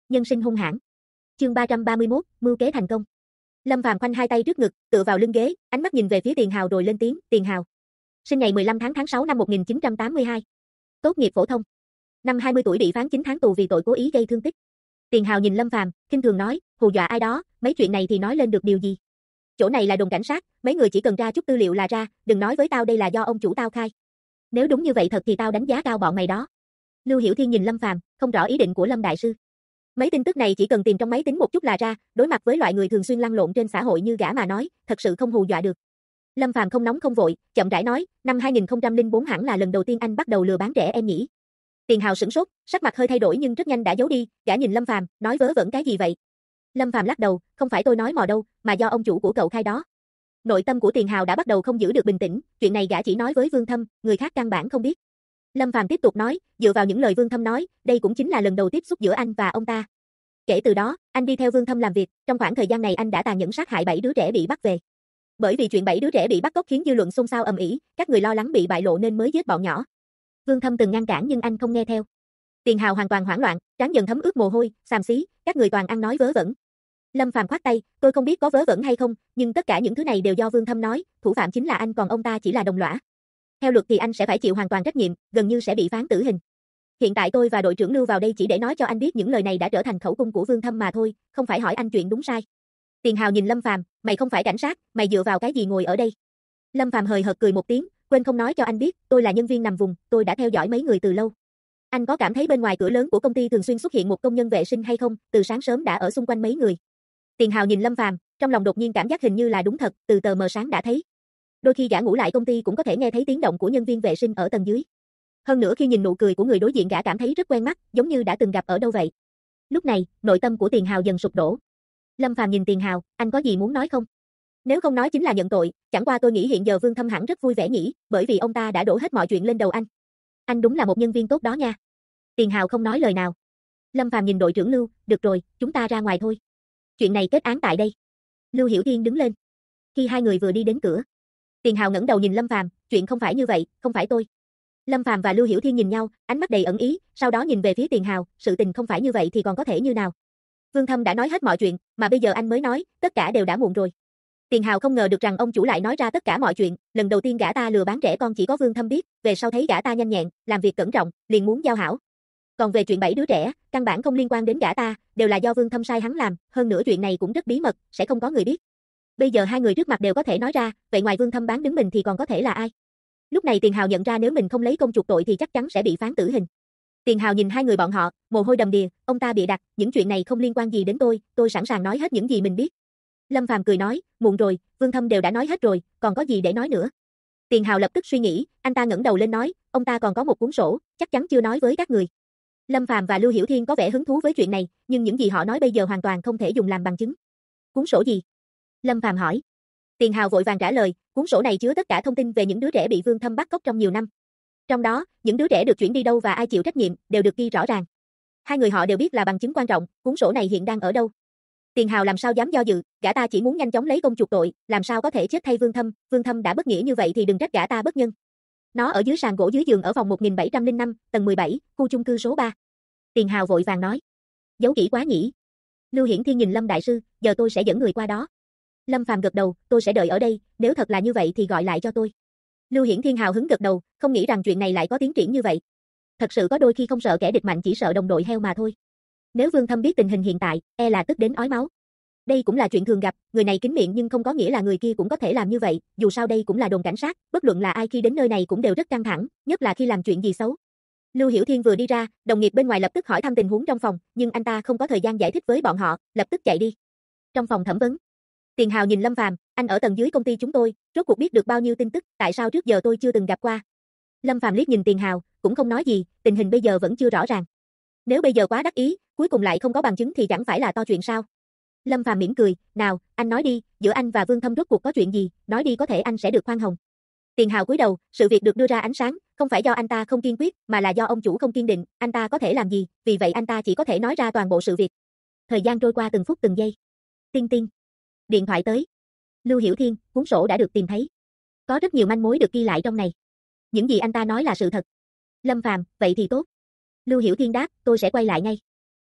Nhân sinh hung hãn. Chương 331, mưu kế thành công. Lâm Phàm khoanh hai tay trước ngực, tựa vào lưng ghế, ánh mắt nhìn về phía Tiền Hào rồi lên tiếng, "Tiền Hào. Sinh ngày 15 tháng 6 năm 1982. Tốt nghiệp phổ thông. Năm 20 tuổi bị phán 9 tháng tù vì tội cố ý gây thương tích." Tiền Hào nhìn Lâm Phàm, khinh thường nói, "Hù dọa ai đó, mấy chuyện này thì nói lên được điều gì? Chỗ này là đồn cảnh sát, mấy người chỉ cần tra chút tư liệu là ra, đừng nói với tao đây là do ông chủ tao khai. Nếu đúng như vậy thật thì tao đánh giá cao bọn mày đó." Lưu Hiểu Thiên nhìn Lâm Phàm, không rõ ý định của Lâm đại sư. Mấy tin tức này chỉ cần tìm trong máy tính một chút là ra, đối mặt với loại người thường xuyên lăn lộn trên xã hội như gã mà nói, thật sự không hù dọa được. Lâm Phàm không nóng không vội, chậm rãi nói, "Năm 2004 hẳn là lần đầu tiên anh bắt đầu lừa bán trẻ em nhỉ?" Tiền Hào sửng sốt, sắc mặt hơi thay đổi nhưng rất nhanh đã giấu đi, gã nhìn Lâm Phàm, nói vớ vẩn cái gì vậy? Lâm Phàm lắc đầu, "Không phải tôi nói mò đâu, mà do ông chủ của cậu khai đó." Nội tâm của Tiền Hào đã bắt đầu không giữ được bình tĩnh, chuyện này gã chỉ nói với Vương Thâm, người khác căn bản không biết. Lâm Phàm tiếp tục nói, dựa vào những lời Vương Thâm nói, đây cũng chính là lần đầu tiếp xúc giữa anh và ông ta. Kể từ đó, anh đi theo Vương Thâm làm việc, trong khoảng thời gian này anh đã tàn nhẫn sát hại 7 đứa trẻ bị bắt về. Bởi vì chuyện 7 đứa trẻ bị bắt cóc khiến dư luận xôn xao ầm ĩ, các người lo lắng bị bại lộ nên mới giết bọn nhỏ. Vương Thâm từng ngăn cản nhưng anh không nghe theo. Tiền Hào hoàn toàn hoảng loạn, trán dần thấm ướt mồ hôi, xàm xí, các người toàn ăn nói vớ vẩn. Lâm Phàm khoát tay, "Tôi không biết có vớ vẩn hay không, nhưng tất cả những thứ này đều do Vương Thâm nói, thủ phạm chính là anh còn ông ta chỉ là đồng lõa. Theo luật thì anh sẽ phải chịu hoàn toàn trách nhiệm, gần như sẽ bị phán tử hình. Hiện tại tôi và đội trưởng Lưu vào đây chỉ để nói cho anh biết những lời này đã trở thành khẩu cung của Vương Thâm mà thôi, không phải hỏi anh chuyện đúng sai." Tiền Hào nhìn Lâm Phàm, "Mày không phải cảnh sát, mày dựa vào cái gì ngồi ở đây?" Lâm Phàm hời hợt cười một tiếng, "Quên không nói cho anh biết, tôi là nhân viên nằm vùng, tôi đã theo dõi mấy người từ lâu. Anh có cảm thấy bên ngoài cửa lớn của công ty thường xuyên xuất hiện một công nhân vệ sinh hay không, từ sáng sớm đã ở xung quanh mấy người." Tiền Hào nhìn Lâm Phàm, trong lòng đột nhiên cảm giác hình như là đúng thật, từ tờ mờ sáng đã thấy. Đôi khi gã ngủ lại công ty cũng có thể nghe thấy tiếng động của nhân viên vệ sinh ở tầng dưới. Hơn nữa khi nhìn nụ cười của người đối diện gã cảm thấy rất quen mắt, giống như đã từng gặp ở đâu vậy. Lúc này, nội tâm của Tiền Hào dần sụp đổ. Lâm Phàm nhìn Tiền Hào, "Anh có gì muốn nói không?" "Nếu không nói chính là nhận tội, chẳng qua tôi nghĩ hiện giờ Vương Thâm hẳn rất vui vẻ nhỉ, bởi vì ông ta đã đổ hết mọi chuyện lên đầu anh. Anh đúng là một nhân viên tốt đó nha." Tiền Hào không nói lời nào. Lâm Phàm nhìn đội trưởng Lưu, "Được rồi, chúng ta ra ngoài thôi. Chuyện này kết án tại đây." Lưu Hiểu Thiên đứng lên. Khi hai người vừa đi đến cửa, Tiền Hào ngẩng đầu nhìn Lâm Phàm, "Chuyện không phải như vậy, không phải tôi." Lâm Phàm và Lưu Hiểu Thiên nhìn nhau, ánh mắt đầy ẩn ý, sau đó nhìn về phía Tiền Hào, "Sự tình không phải như vậy thì còn có thể như nào? Vương Thâm đã nói hết mọi chuyện, mà bây giờ anh mới nói, tất cả đều đã muộn rồi." Tiền Hào không ngờ được rằng ông chủ lại nói ra tất cả mọi chuyện, lần đầu tiên gã ta lừa bán trẻ con chỉ có Vương Thâm biết, về sau thấy gã ta nhanh nhẹn, làm việc cẩn trọng, liền muốn giao hảo. Còn về chuyện 7 đứa trẻ, căn bản không liên quan đến gã ta, đều là do Vương Thâm sai hắn làm, hơn nữa chuyện này cũng rất bí mật, sẽ không có người biết. Bây giờ hai người trước mặt đều có thể nói ra, vậy ngoài Vương Thâm bán đứng mình thì còn có thể là ai? Lúc này Tiền Hào nhận ra nếu mình không lấy công chuộc tội thì chắc chắn sẽ bị phán tử hình. Tiền Hào nhìn hai người bọn họ, mồ hôi đầm đìa, ông ta bịa đặt, "Những chuyện này không liên quan gì đến tôi sẵn sàng nói hết những gì mình biết." Lâm Phàm cười nói, "Muộn rồi, Vương Thâm đều đã nói hết rồi, còn có gì để nói nữa?" Tiền Hào lập tức suy nghĩ, anh ta ngẩng đầu lên nói, "Ông ta còn có một cuốn sổ, chắc chắn chưa nói với các người." Lâm Phàm và Lưu Hiểu Thiên có vẻ hứng thú với chuyện này, nhưng những gì họ nói bây giờ hoàn toàn không thể dùng làm bằng chứng. "Cuốn sổ gì?" Lâm Phàm hỏi. Tiền Hào vội vàng trả lời, "Cuốn sổ này chứa tất cả thông tin về những đứa trẻ bị Vương Thâm bắt cóc trong nhiều năm. Trong đó, những đứa trẻ được chuyển đi đâu và ai chịu trách nhiệm, đều được ghi rõ ràng. Hai người họ đều biết là bằng chứng quan trọng, cuốn sổ này hiện đang ở đâu?" Tiền Hào làm sao dám do dự, gã ta chỉ muốn nhanh chóng lấy công chuộc tội, làm sao có thể chết thay Vương Thâm đã bất nghĩa như vậy thì đừng trách gã ta bất nhân. "Nó ở dưới sàn gỗ dưới giường ở phòng 1705, tầng 17, khu chung cư số 3. Tiền Hào vội vàng nói. "Giấu kỹ quá nhỉ?" Lưu Hiển Thiên nhìn Lâm đại sư, "Giờ tôi sẽ dẫn người qua đó." Lâm Phàm gật đầu, "Tôi sẽ đợi ở đây, nếu thật là như vậy thì gọi lại cho tôi." Lưu Hiển Thiên hào hứng gật đầu, không nghĩ rằng chuyện này lại có tiến triển như vậy. Thật sự có đôi khi không sợ kẻ địch mạnh chỉ sợ đồng đội heo mà thôi. Nếu Vương Thâm biết tình hình hiện tại, e là tức đến ói máu. Đây cũng là chuyện thường gặp, người này kín miệng nhưng không có nghĩa là người kia cũng có thể làm như vậy, dù sao đây cũng là đồn cảnh sát, bất luận là ai khi đến nơi này cũng đều rất căng thẳng, nhất là khi làm chuyện gì xấu. Lưu Hiểu Thiên vừa đi ra, đồng nghiệp bên ngoài lập tức hỏi thăm tình huống trong phòng, nhưng anh ta không có thời gian giải thích với bọn họ, lập tức chạy đi. Trong phòng thẩm vấn, Tiền Hào nhìn Lâm Phàm, "Anh ở tầng dưới công ty chúng tôi, rốt cuộc biết được bao nhiêu tin tức, tại sao trước giờ tôi chưa từng gặp qua?" Lâm Phàm liếc nhìn Tiền Hào, cũng không nói gì, tình hình bây giờ vẫn chưa rõ ràng. Nếu bây giờ quá đắc ý, cuối cùng lại không có bằng chứng thì chẳng phải là to chuyện sao? Lâm Phàm mỉm cười, "Nào, anh nói đi, giữa anh và Vương Thâm rốt cuộc có chuyện gì, nói đi có thể anh sẽ được khoan hồng." Tiền Hào cúi đầu, sự việc được đưa ra ánh sáng, không phải do anh ta không kiên quyết, mà là do ông chủ không kiên định, anh ta có thể làm gì, vì vậy anh ta chỉ có thể nói ra toàn bộ sự việc. Thời gian trôi qua từng phút từng giây. Tinh tinh. Điện thoại tới. Lưu Hiểu Thiên, cuốn sổ đã được tìm thấy. Có rất nhiều manh mối được ghi lại trong này. Những gì anh ta nói là sự thật. Lâm Phàm, vậy thì tốt. Lưu Hiểu Thiên đáp, tôi sẽ quay lại ngay.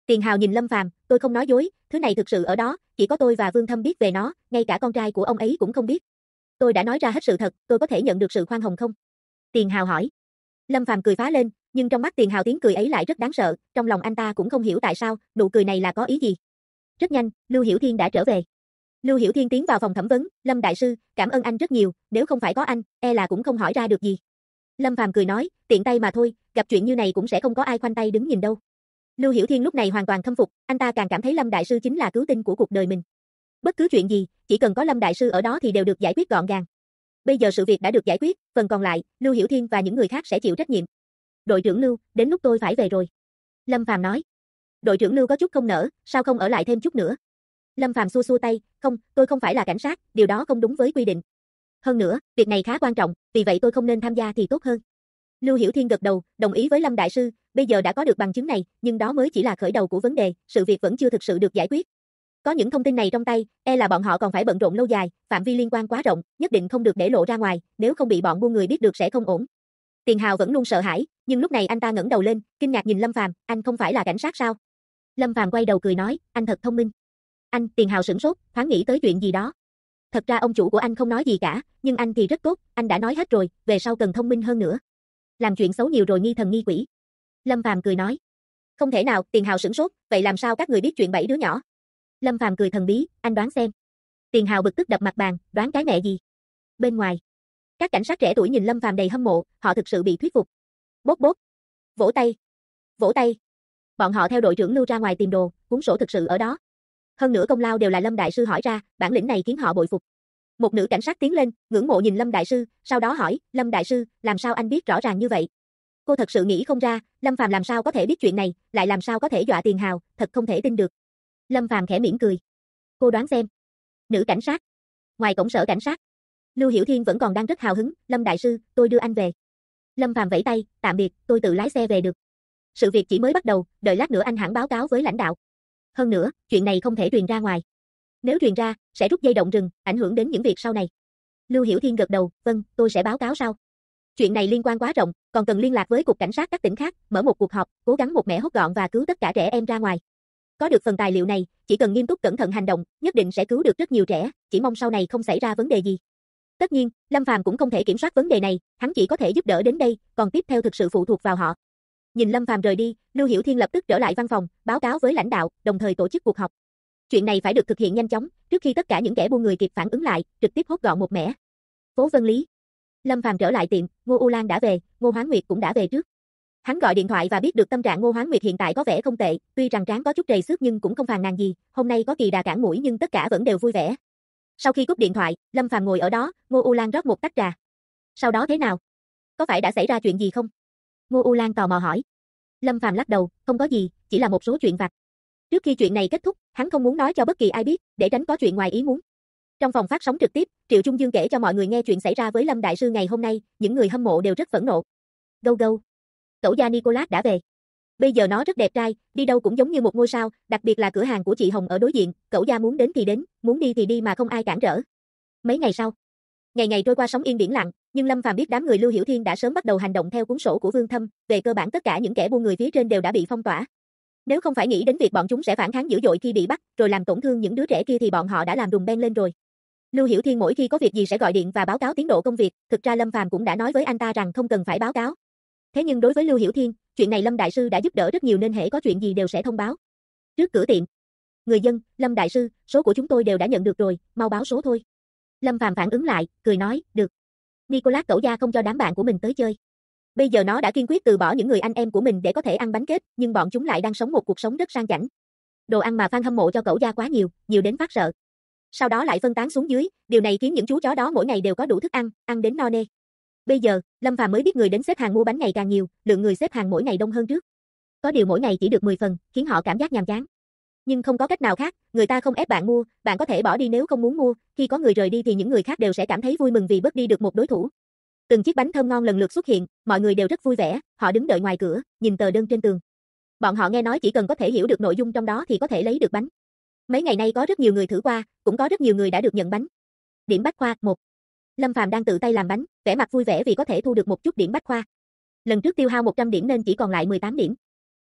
Tiền Hào nhìn Lâm Phàm, tôi không nói dối, thứ này thực sự ở đó, chỉ có tôi và Vương Thâm biết về nó, ngay cả con trai của ông ấy cũng không biết. Tôi đã nói ra hết sự thật, tôi có thể nhận được sự khoan hồng không? Tiền Hào hỏi. Lâm Phàm cười phá lên, nhưng trong mắt Tiền Hào tiếng cười ấy lại rất đáng sợ, trong lòng anh ta cũng không hiểu tại sao, nụ cười này là có ý gì. Rất nhanh, Lưu Hiểu Thiên đã trở về. Lưu Hiểu Thiên tiến vào phòng thẩm vấn, Lâm đại sư, cảm ơn anh rất nhiều, nếu không phải có anh, e là cũng không hỏi ra được gì. Lâm Phàm cười nói, tiện tay mà thôi, gặp chuyện như này cũng sẽ không có ai khoanh tay đứng nhìn đâu. Lưu Hiểu Thiên lúc này hoàn toàn khâm phục, anh ta càng cảm thấy Lâm đại sư chính là cứu tinh của cuộc đời mình. Bất cứ chuyện gì, chỉ cần có Lâm đại sư ở đó thì đều được giải quyết gọn gàng. Bây giờ sự việc đã được giải quyết, phần còn lại, Lưu Hiểu Thiên và những người khác sẽ chịu trách nhiệm. Đội trưởng Lưu, đến lúc tôi phải về rồi. Lâm Phàm nói. Đội trưởng Lưu có chút không nỡ, sao không ở lại thêm chút nữa? Lâm Phàm xua xua tay, không, tôi không phải là cảnh sát, điều đó không đúng với quy định. Hơn nữa, việc này khá quan trọng, vì vậy tôi không nên tham gia thì tốt hơn. Lưu Hiểu Thiên gật đầu, đồng ý với Lâm đại sư, bây giờ đã có được bằng chứng này, nhưng đó mới chỉ là khởi đầu của vấn đề, sự việc vẫn chưa thực sự được giải quyết. Có những thông tin này trong tay, e là bọn họ còn phải bận rộn lâu dài, phạm vi liên quan quá rộng, nhất định không được để lộ ra ngoài, nếu không bị bọn buôn người biết được sẽ không ổn. Tiền Hào vẫn luôn sợ hãi, nhưng lúc này anh ta ngẩng đầu lên, kinh ngạc nhìn Lâm Phàm, anh không phải là cảnh sát sao? Lâm Phàm quay đầu cười nói, anh thật thông minh. Anh, Tiền Hào sửng sốt, thoáng nghĩ tới chuyện gì đó. Thật ra ông chủ của anh không nói gì cả, nhưng anh thì rất tốt, anh đã nói hết rồi, về sau cần thông minh hơn nữa. Làm chuyện xấu nhiều rồi nghi thần nghi quỷ. Lâm Phàm cười nói. Không thể nào, Tiền Hào sửng sốt, vậy làm sao các người biết chuyện 7 đứa nhỏ? Lâm Phàm cười thần bí, anh đoán xem. Tiền Hào bực tức đập mặt bàn, đoán cái mẹ gì? Bên ngoài, các cảnh sát trẻ tuổi nhìn Lâm Phàm đầy hâm mộ, họ thực sự bị thuyết phục. Bốp bốp. Vỗ tay. Vỗ tay. Bọn họ theo đội trưởng Lưu ra ngoài tìm đồ, cuốn sổ thực sự ở đó. Hơn nữa công lao đều là Lâm đại sư hỏi ra, bản lĩnh này khiến họ bội phục. Một nữ cảnh sát tiến lên, ngưỡng mộ nhìn Lâm đại sư, sau đó hỏi, Lâm đại sư, làm sao anh biết rõ ràng như vậy? Cô thật sự nghĩ không ra, Lâm Phàm làm sao có thể biết chuyện này, lại làm sao có thể dọa Tiền Hào, thật không thể tin được. Lâm Phàm khẽ mỉm cười. Cô đoán xem. Nữ cảnh sát. Ngoài cổng sở cảnh sát. Lưu Hiểu Thiên vẫn còn đang rất hào hứng, Lâm đại sư, tôi đưa anh về. Lâm Phàm vẫy tay, tạm biệt, tôi tự lái xe về được. Sự việc chỉ mới bắt đầu, đợi lát nữa anh hẳn báo cáo với lãnh đạo. Hơn nữa, chuyện này không thể truyền ra ngoài. Nếu truyền ra, sẽ rút dây động rừng, ảnh hưởng đến những việc sau này. Lưu Hiểu Thiên gật đầu, vâng, tôi sẽ báo cáo sau. Chuyện này liên quan quá rộng, còn cần liên lạc với cục cảnh sát các tỉnh khác, mở một cuộc họp, cố gắng một mẻ hốt gọn và cứu tất cả trẻ em ra ngoài. Có được phần tài liệu này, chỉ cần nghiêm túc cẩn thận hành động, nhất định sẽ cứu được rất nhiều trẻ, chỉ mong sau này không xảy ra vấn đề gì. Tất nhiên, Lâm Phàm cũng không thể kiểm soát vấn đề này, hắn chỉ có thể giúp đỡ đến đây, còn tiếp theo thực sự phụ thuộc vào họ. Nhìn Lâm Phàm rời đi, Lưu Hiểu Thiên lập tức trở lại văn phòng, báo cáo với lãnh đạo, đồng thời tổ chức cuộc họp. Chuyện này phải được thực hiện nhanh chóng, trước khi tất cả những kẻ buôn người kịp phản ứng lại, trực tiếp hốt gọn một mẻ. Phố Vân Lý. Lâm Phàm trở lại tiệm, Ngô U Lan đã về, Ngô Hoán Nguyệt cũng đã về trước. Hắn gọi điện thoại và biết được tâm trạng Ngô Hoán Nguyệt hiện tại có vẻ không tệ, tuy rằng trán có chút trầy xước nhưng cũng không phàn nàn gì, hôm nay có kỳ đà cản mũi nhưng tất cả vẫn đều vui vẻ. Sau khi cúp điện thoại, Lâm Phàm ngồi ở đó, Ngô U Lan rót một tách trà. Sau đó thế nào? Có phải đã xảy ra chuyện gì không? Ngô U Lan tò mò hỏi. Lâm Phàm lắc đầu, không có gì, chỉ là một số chuyện vặt. Trước khi chuyện này kết thúc, hắn không muốn nói cho bất kỳ ai biết, để tránh có chuyện ngoài ý muốn. Trong phòng phát sóng trực tiếp, Triệu Trung Dương kể cho mọi người nghe chuyện xảy ra với Lâm đại sư ngày hôm nay, những người hâm mộ đều rất phẫn nộ. Gâu gâu. Cậu gia Nicolas đã về. Bây giờ nó rất đẹp trai, đi đâu cũng giống như một ngôi sao, đặc biệt là cửa hàng của chị Hồng ở đối diện, cậu gia muốn đến thì đến, muốn đi thì đi mà không ai cản trở. Mấy ngày sau, ngày ngày trôi qua sóng yên biển lặng, nhưng Lâm Phàm biết đám người Lưu Hiểu Thiên đã sớm bắt đầu hành động theo cuốn sổ của Vương Thâm, về cơ bản tất cả những kẻ buôn người phía trên đều đã bị phong tỏa. Nếu không phải nghĩ đến việc bọn chúng sẽ phản kháng dữ dội khi bị bắt, rồi làm tổn thương những đứa trẻ kia thì bọn họ đã làm rùng beng lên rồi. Lưu Hiểu Thiên mỗi khi có việc gì sẽ gọi điện và báo cáo tiến độ công việc, thực ra Lâm Phàm cũng đã nói với anh ta rằng không cần phải báo cáo. Thế nhưng đối với Lưu Hiểu Thiên, chuyện này Lâm đại sư đã giúp đỡ rất nhiều nên hễ có chuyện gì đều sẽ thông báo. Trước cửa tiệm, người dân, Lâm đại sư, số của chúng tôi đều đã nhận được rồi, mau báo số thôi. Lâm Phàm phản ứng lại, cười nói, được. Nicolas cẩu gia không cho đám bạn của mình tới chơi. Bây giờ nó đã kiên quyết từ bỏ những người anh em của mình để có thể ăn bánh kết, nhưng bọn chúng lại đang sống một cuộc sống rất sang chảnh. Đồ ăn mà fan hâm mộ cho cẩu gia quá nhiều, nhiều đến phát sợ. Sau đó lại phân tán xuống dưới, điều này khiến những chú chó đó mỗi ngày đều có đủ thức ăn, ăn đến no nê. Bây giờ, Lâm Phàm mới biết người đến xếp hàng mua bánh ngày càng nhiều, lượng người xếp hàng mỗi ngày đông hơn trước. Có điều mỗi ngày chỉ được 10 phần, khiến họ cảm giác nhàm chán. Nhưng không có cách nào khác, người ta không ép bạn mua, bạn có thể bỏ đi nếu không muốn mua, khi có người rời đi thì những người khác đều sẽ cảm thấy vui mừng vì bớt đi được một đối thủ. Từng chiếc bánh thơm ngon lần lượt xuất hiện, mọi người đều rất vui vẻ, họ đứng đợi ngoài cửa, nhìn tờ đơn trên tường. Bọn họ nghe nói chỉ cần có thể hiểu được nội dung trong đó thì có thể lấy được bánh. Mấy ngày nay có rất nhiều người thử qua, cũng có rất nhiều người đã được nhận bánh. Điểm bách khoa 1. Lâm Phàm đang tự tay làm bánh, vẻ mặt vui vẻ vì có thể thu được một chút điểm bách khoa. Lần trước tiêu hao 100 điểm nên chỉ còn lại 18 điểm.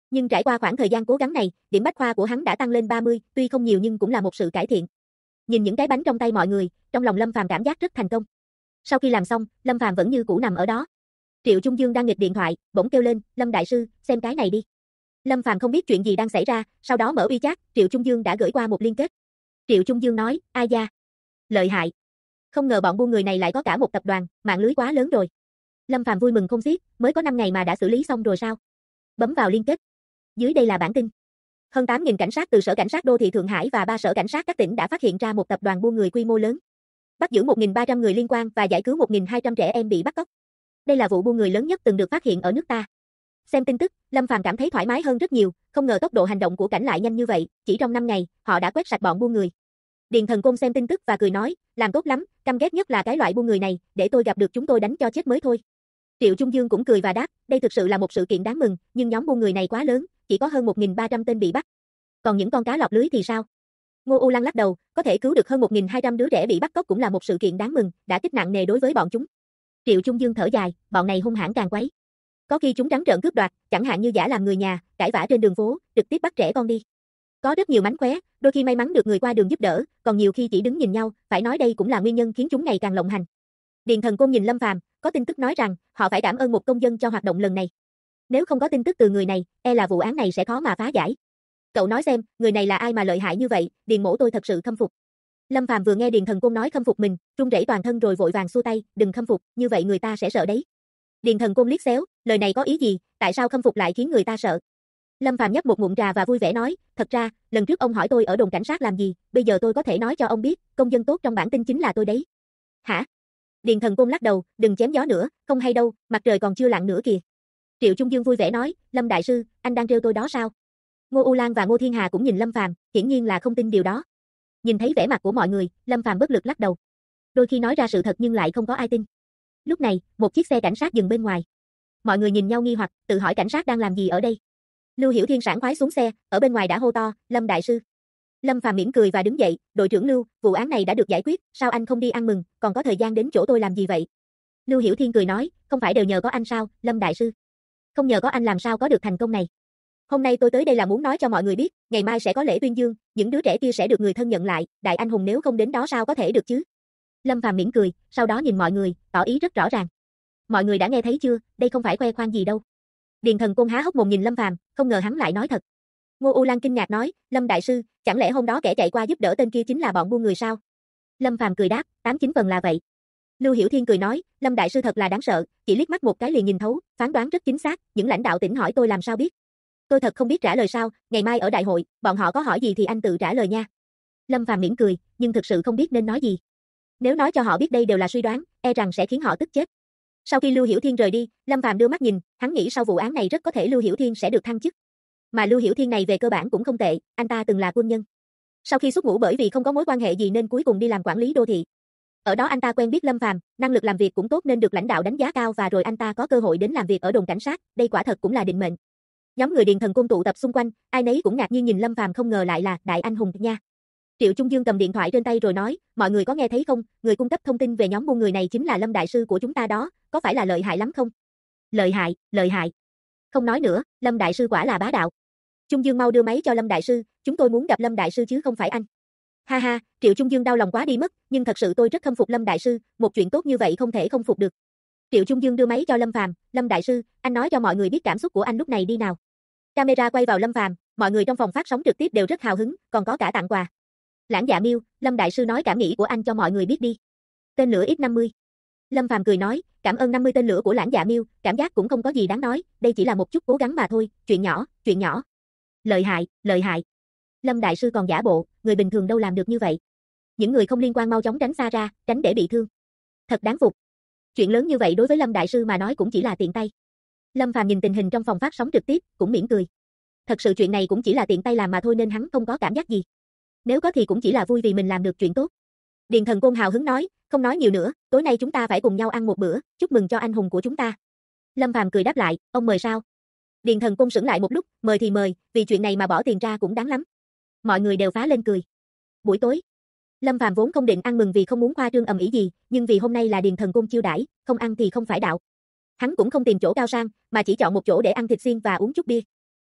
Nhưng trải qua khoảng thời gian cố gắng này, điểm bách khoa của hắn đã tăng lên 30, tuy không nhiều nhưng cũng là một sự cải thiện. Nhìn những cái bánh trong tay mọi người, trong lòng Lâm Phàm cảm giác rất thành công. Sau khi làm xong, Lâm Phàm vẫn như cũ nằm ở đó. Triệu Trung Dương đang nghịch điện thoại, bỗng kêu lên, "Lâm đại sư, xem cái này đi." Lâm Phàm không biết chuyện gì đang xảy ra, sau đó mở WeChat, Triệu Trung Dương đã gửi qua một liên kết. Triệu Trung Dương nói, "Ai da, lợi hại. Không ngờ bọn buôn người này lại có cả một tập đoàn, mạng lưới quá lớn rồi." Lâm Phàm vui mừng không xiết, mới có 5 ngày mà đã xử lý xong rồi sao? Bấm vào liên kết. Dưới đây là bản tin. Hơn 8.000 cảnh sát từ Sở Cảnh sát Đô thị Thượng Hải và 3 sở cảnh sát các tỉnh đã phát hiện ra một tập đoàn buôn người quy mô lớn. Bắt giữ 1.300 người liên quan và giải cứu 1.200 trẻ em bị bắt cóc. Đây là vụ buôn người lớn nhất từng được phát hiện ở nước ta. Xem tin tức, Lâm Phàm cảm thấy thoải mái hơn rất nhiều, không ngờ tốc độ hành động của cảnh lại nhanh như vậy, chỉ trong 5 ngày, họ đã quét sạch bọn buôn người. Điền Thần Côn xem tin tức và cười nói, làm tốt lắm, căm ghét nhất là cái loại buôn người này, để tôi gặp được chúng tôi đánh cho chết mới thôi. Triệu Trung Dương cũng cười và đáp, đây thực sự là một sự kiện đáng mừng, nhưng nhóm buôn người này quá lớn, chỉ có hơn 1.300 tên bị bắt. Còn những con cá lọt lưới thì sao? Ngô U Lan lắc đầu, có thể cứu được hơn 1.200 đứa trẻ bị bắt cóc cũng là một sự kiện đáng mừng, đã kích nặng nề đối với bọn chúng. Triệu Trung Dương thở dài, bọn này hung hãn càng quấy. Có khi chúng trắng trợn cướp đoạt, chẳng hạn như giả làm người nhà, cãi vã trên đường phố, trực tiếp bắt trẻ con đi. Có rất nhiều mánh khóe, đôi khi may mắn được người qua đường giúp đỡ, còn nhiều khi chỉ đứng nhìn nhau, phải nói đây cũng là nguyên nhân khiến chúng ngày càng lộng hành. Điền Thần Côn nhìn Lâm Phàm, có tin tức nói rằng họ phải cảm ơn một công dân cho hoạt động lần này. Nếu không có tin tức từ người này, e là vụ án này sẽ khó mà phá giải. Cậu nói xem, người này là ai mà lợi hại như vậy, Điền mỗ tôi thật sự khâm phục. Lâm Phàm vừa nghe Điền Thần Côn nói khâm phục mình, run rẩy toàn thân rồi vội vàng xua tay, đừng khâm phục, như vậy người ta sẽ sợ đấy. Điền Thần Côn liếc xéo, lời này có ý gì, tại sao khâm phục lại khiến người ta sợ? Lâm Phàm nhấp một ngụm trà và vui vẻ nói, thật ra, lần trước ông hỏi tôi ở đồn cảnh sát làm gì, bây giờ tôi có thể nói cho ông biết, công dân tốt trong bản tin chính là tôi đấy. Hả? Điền Thần Côn lắc đầu, đừng chém gió nữa, không hay đâu, mặt trời còn chưa lặn nữa kìa. Triệu Trung Dương vui vẻ nói, Lâm đại sư, anh đang trêu tôi đó sao? Ngô U Lan và Ngô Thiên Hà cũng nhìn Lâm Phàm, hiển nhiên là không tin điều đó. Nhìn thấy vẻ mặt của mọi người, Lâm Phàm bất lực lắc đầu. Đôi khi nói ra sự thật nhưng lại không có ai tin. Lúc này, một chiếc xe cảnh sát dừng bên ngoài. Mọi người nhìn nhau nghi hoặc, tự hỏi cảnh sát đang làm gì ở đây. Lưu Hiểu Thiên sảng khoái xuống xe, ở bên ngoài đã hô to, Lâm đại sư. Lâm Phàm mỉm cười và đứng dậy, đội trưởng Lưu, vụ án này đã được giải quyết, sao anh không đi ăn mừng, còn có thời gian đến chỗ tôi làm gì vậy? Lưu Hiểu Thiên cười nói, không phải đều nhờ có anh sao, Lâm đại sư. Không nhờ có anh làm sao có được thành công này. Hôm nay tôi tới đây là muốn nói cho mọi người biết, ngày mai sẽ có lễ tuyên dương, những đứa trẻ kia sẽ được người thân nhận lại, đại anh hùng nếu không đến đó sao có thể được chứ? Lâm Phàm mỉm cười, sau đó nhìn mọi người, tỏ ý rất rõ ràng. Mọi người đã nghe thấy chưa, đây không phải khoe khoang gì đâu. Điền Thần Côn há hốc mồm nhìn Lâm Phàm, không ngờ hắn lại nói thật. Ngô U Lan kinh ngạc nói, Lâm đại sư, chẳng lẽ hôm đó kẻ chạy qua giúp đỡ tên kia chính là bọn buôn người sao? Lâm Phàm cười đáp, 89 phần là vậy. Lưu Hiểu Thiên cười nói, Lâm đại sư thật là đáng sợ, chỉ liếc mắt một cái liền nhìn thấu, phán đoán rất chính xác, những lãnh đạo tỉnh hỏi tôi làm sao biết. Tôi thật không biết trả lời sao, ngày mai ở đại hội, bọn họ có hỏi gì thì anh tự trả lời nha. Lâm Phàm mỉm cười, nhưng thực sự không biết nên nói gì. Nếu nói cho họ biết đây đều là suy đoán, e rằng sẽ khiến họ tức chết. Sau khi Lưu Hiểu Thiên rời đi, Lâm Phàm đưa mắt nhìn, hắn nghĩ sau vụ án này rất có thể Lưu Hiểu Thiên sẽ được thăng chức. Mà Lưu Hiểu Thiên này về cơ bản cũng không tệ, anh ta từng là quân nhân. Sau khi xuất ngũ bởi vì không có mối quan hệ gì nên cuối cùng đi làm quản lý đô thị. Ở đó anh ta quen biết Lâm Phàm, năng lực làm việc cũng tốt nên được lãnh đạo đánh giá cao và rồi anh ta có cơ hội đến làm việc ở đồn cảnh sát, đây quả thật cũng là định mệnh. Nhóm người Điền Thần Côn tụ tập xung quanh, ai nấy cũng ngạc nhiên nhìn Lâm Phàm không ngờ lại là đại anh hùng nha. Triệu Trung Dương cầm điện thoại trên tay rồi nói, mọi người có nghe thấy không, người cung cấp thông tin về nhóm buôn người này chính là Lâm đại sư của chúng ta đó, có phải là lợi hại lắm không? Lợi hại, lợi hại. Không nói nữa, Lâm đại sư quả là bá đạo. Trung Dương mau đưa máy cho Lâm đại sư, chúng tôi muốn gặp Lâm đại sư chứ không phải anh. Ha ha, Triệu Trung Dương đau lòng quá đi mất, nhưng thật sự tôi rất khâm phục Lâm đại sư, một chuyện tốt như vậy không thể không phục được. Triệu Trung Dương đưa máy cho Lâm Phàm, Lâm đại sư, anh nói cho mọi người biết cảm xúc của anh lúc này đi nào. Camera quay vào Lâm Phàm, mọi người trong phòng phát sóng trực tiếp đều rất hào hứng, còn có cả tặng quà. Lãng Dạ Miêu, Lâm đại sư nói cảm nghĩ của anh cho mọi người biết đi. Tên lửa X50. Lâm Phàm cười nói, cảm ơn 50 tên lửa của Lãng Dạ Miêu, cảm giác cũng không có gì đáng nói, đây chỉ là một chút cố gắng mà thôi, chuyện nhỏ, chuyện nhỏ. Lợi hại, lợi hại. Lâm đại sư còn giả bộ, người bình thường đâu làm được như vậy. Những người không liên quan mau chóng tránh xa ra, tránh để bị thương. Thật đáng phục. Chuyện lớn như vậy đối với Lâm đại sư mà nói cũng chỉ là tiện tay. Lâm Phàm nhìn tình hình trong phòng phát sóng trực tiếp, cũng mỉm cười. Thật sự chuyện này cũng chỉ là tiện tay làm mà thôi nên hắn không có cảm giác gì. Nếu có thì cũng chỉ là vui vì mình làm được chuyện tốt. Điền Thần Côn hào hứng nói, không nói nhiều nữa, tối nay chúng ta phải cùng nhau ăn một bữa, chúc mừng cho anh hùng của chúng ta. Lâm Phàm cười đáp lại, ông mời sao? Điền Thần Côn sững lại một lúc, mời thì mời, vì chuyện này mà bỏ tiền ra cũng đáng lắm. Mọi người đều phá lên cười. Buổi tối, Lâm Phàm vốn không định ăn mừng vì không muốn khoa trương ầm ĩ gì, nhưng vì hôm nay là Điền Thần Côn chiêu đãi, không ăn thì không phải đạo. Hắn cũng không tìm chỗ cao sang, mà chỉ chọn một chỗ để ăn thịt xiên và uống chút bia.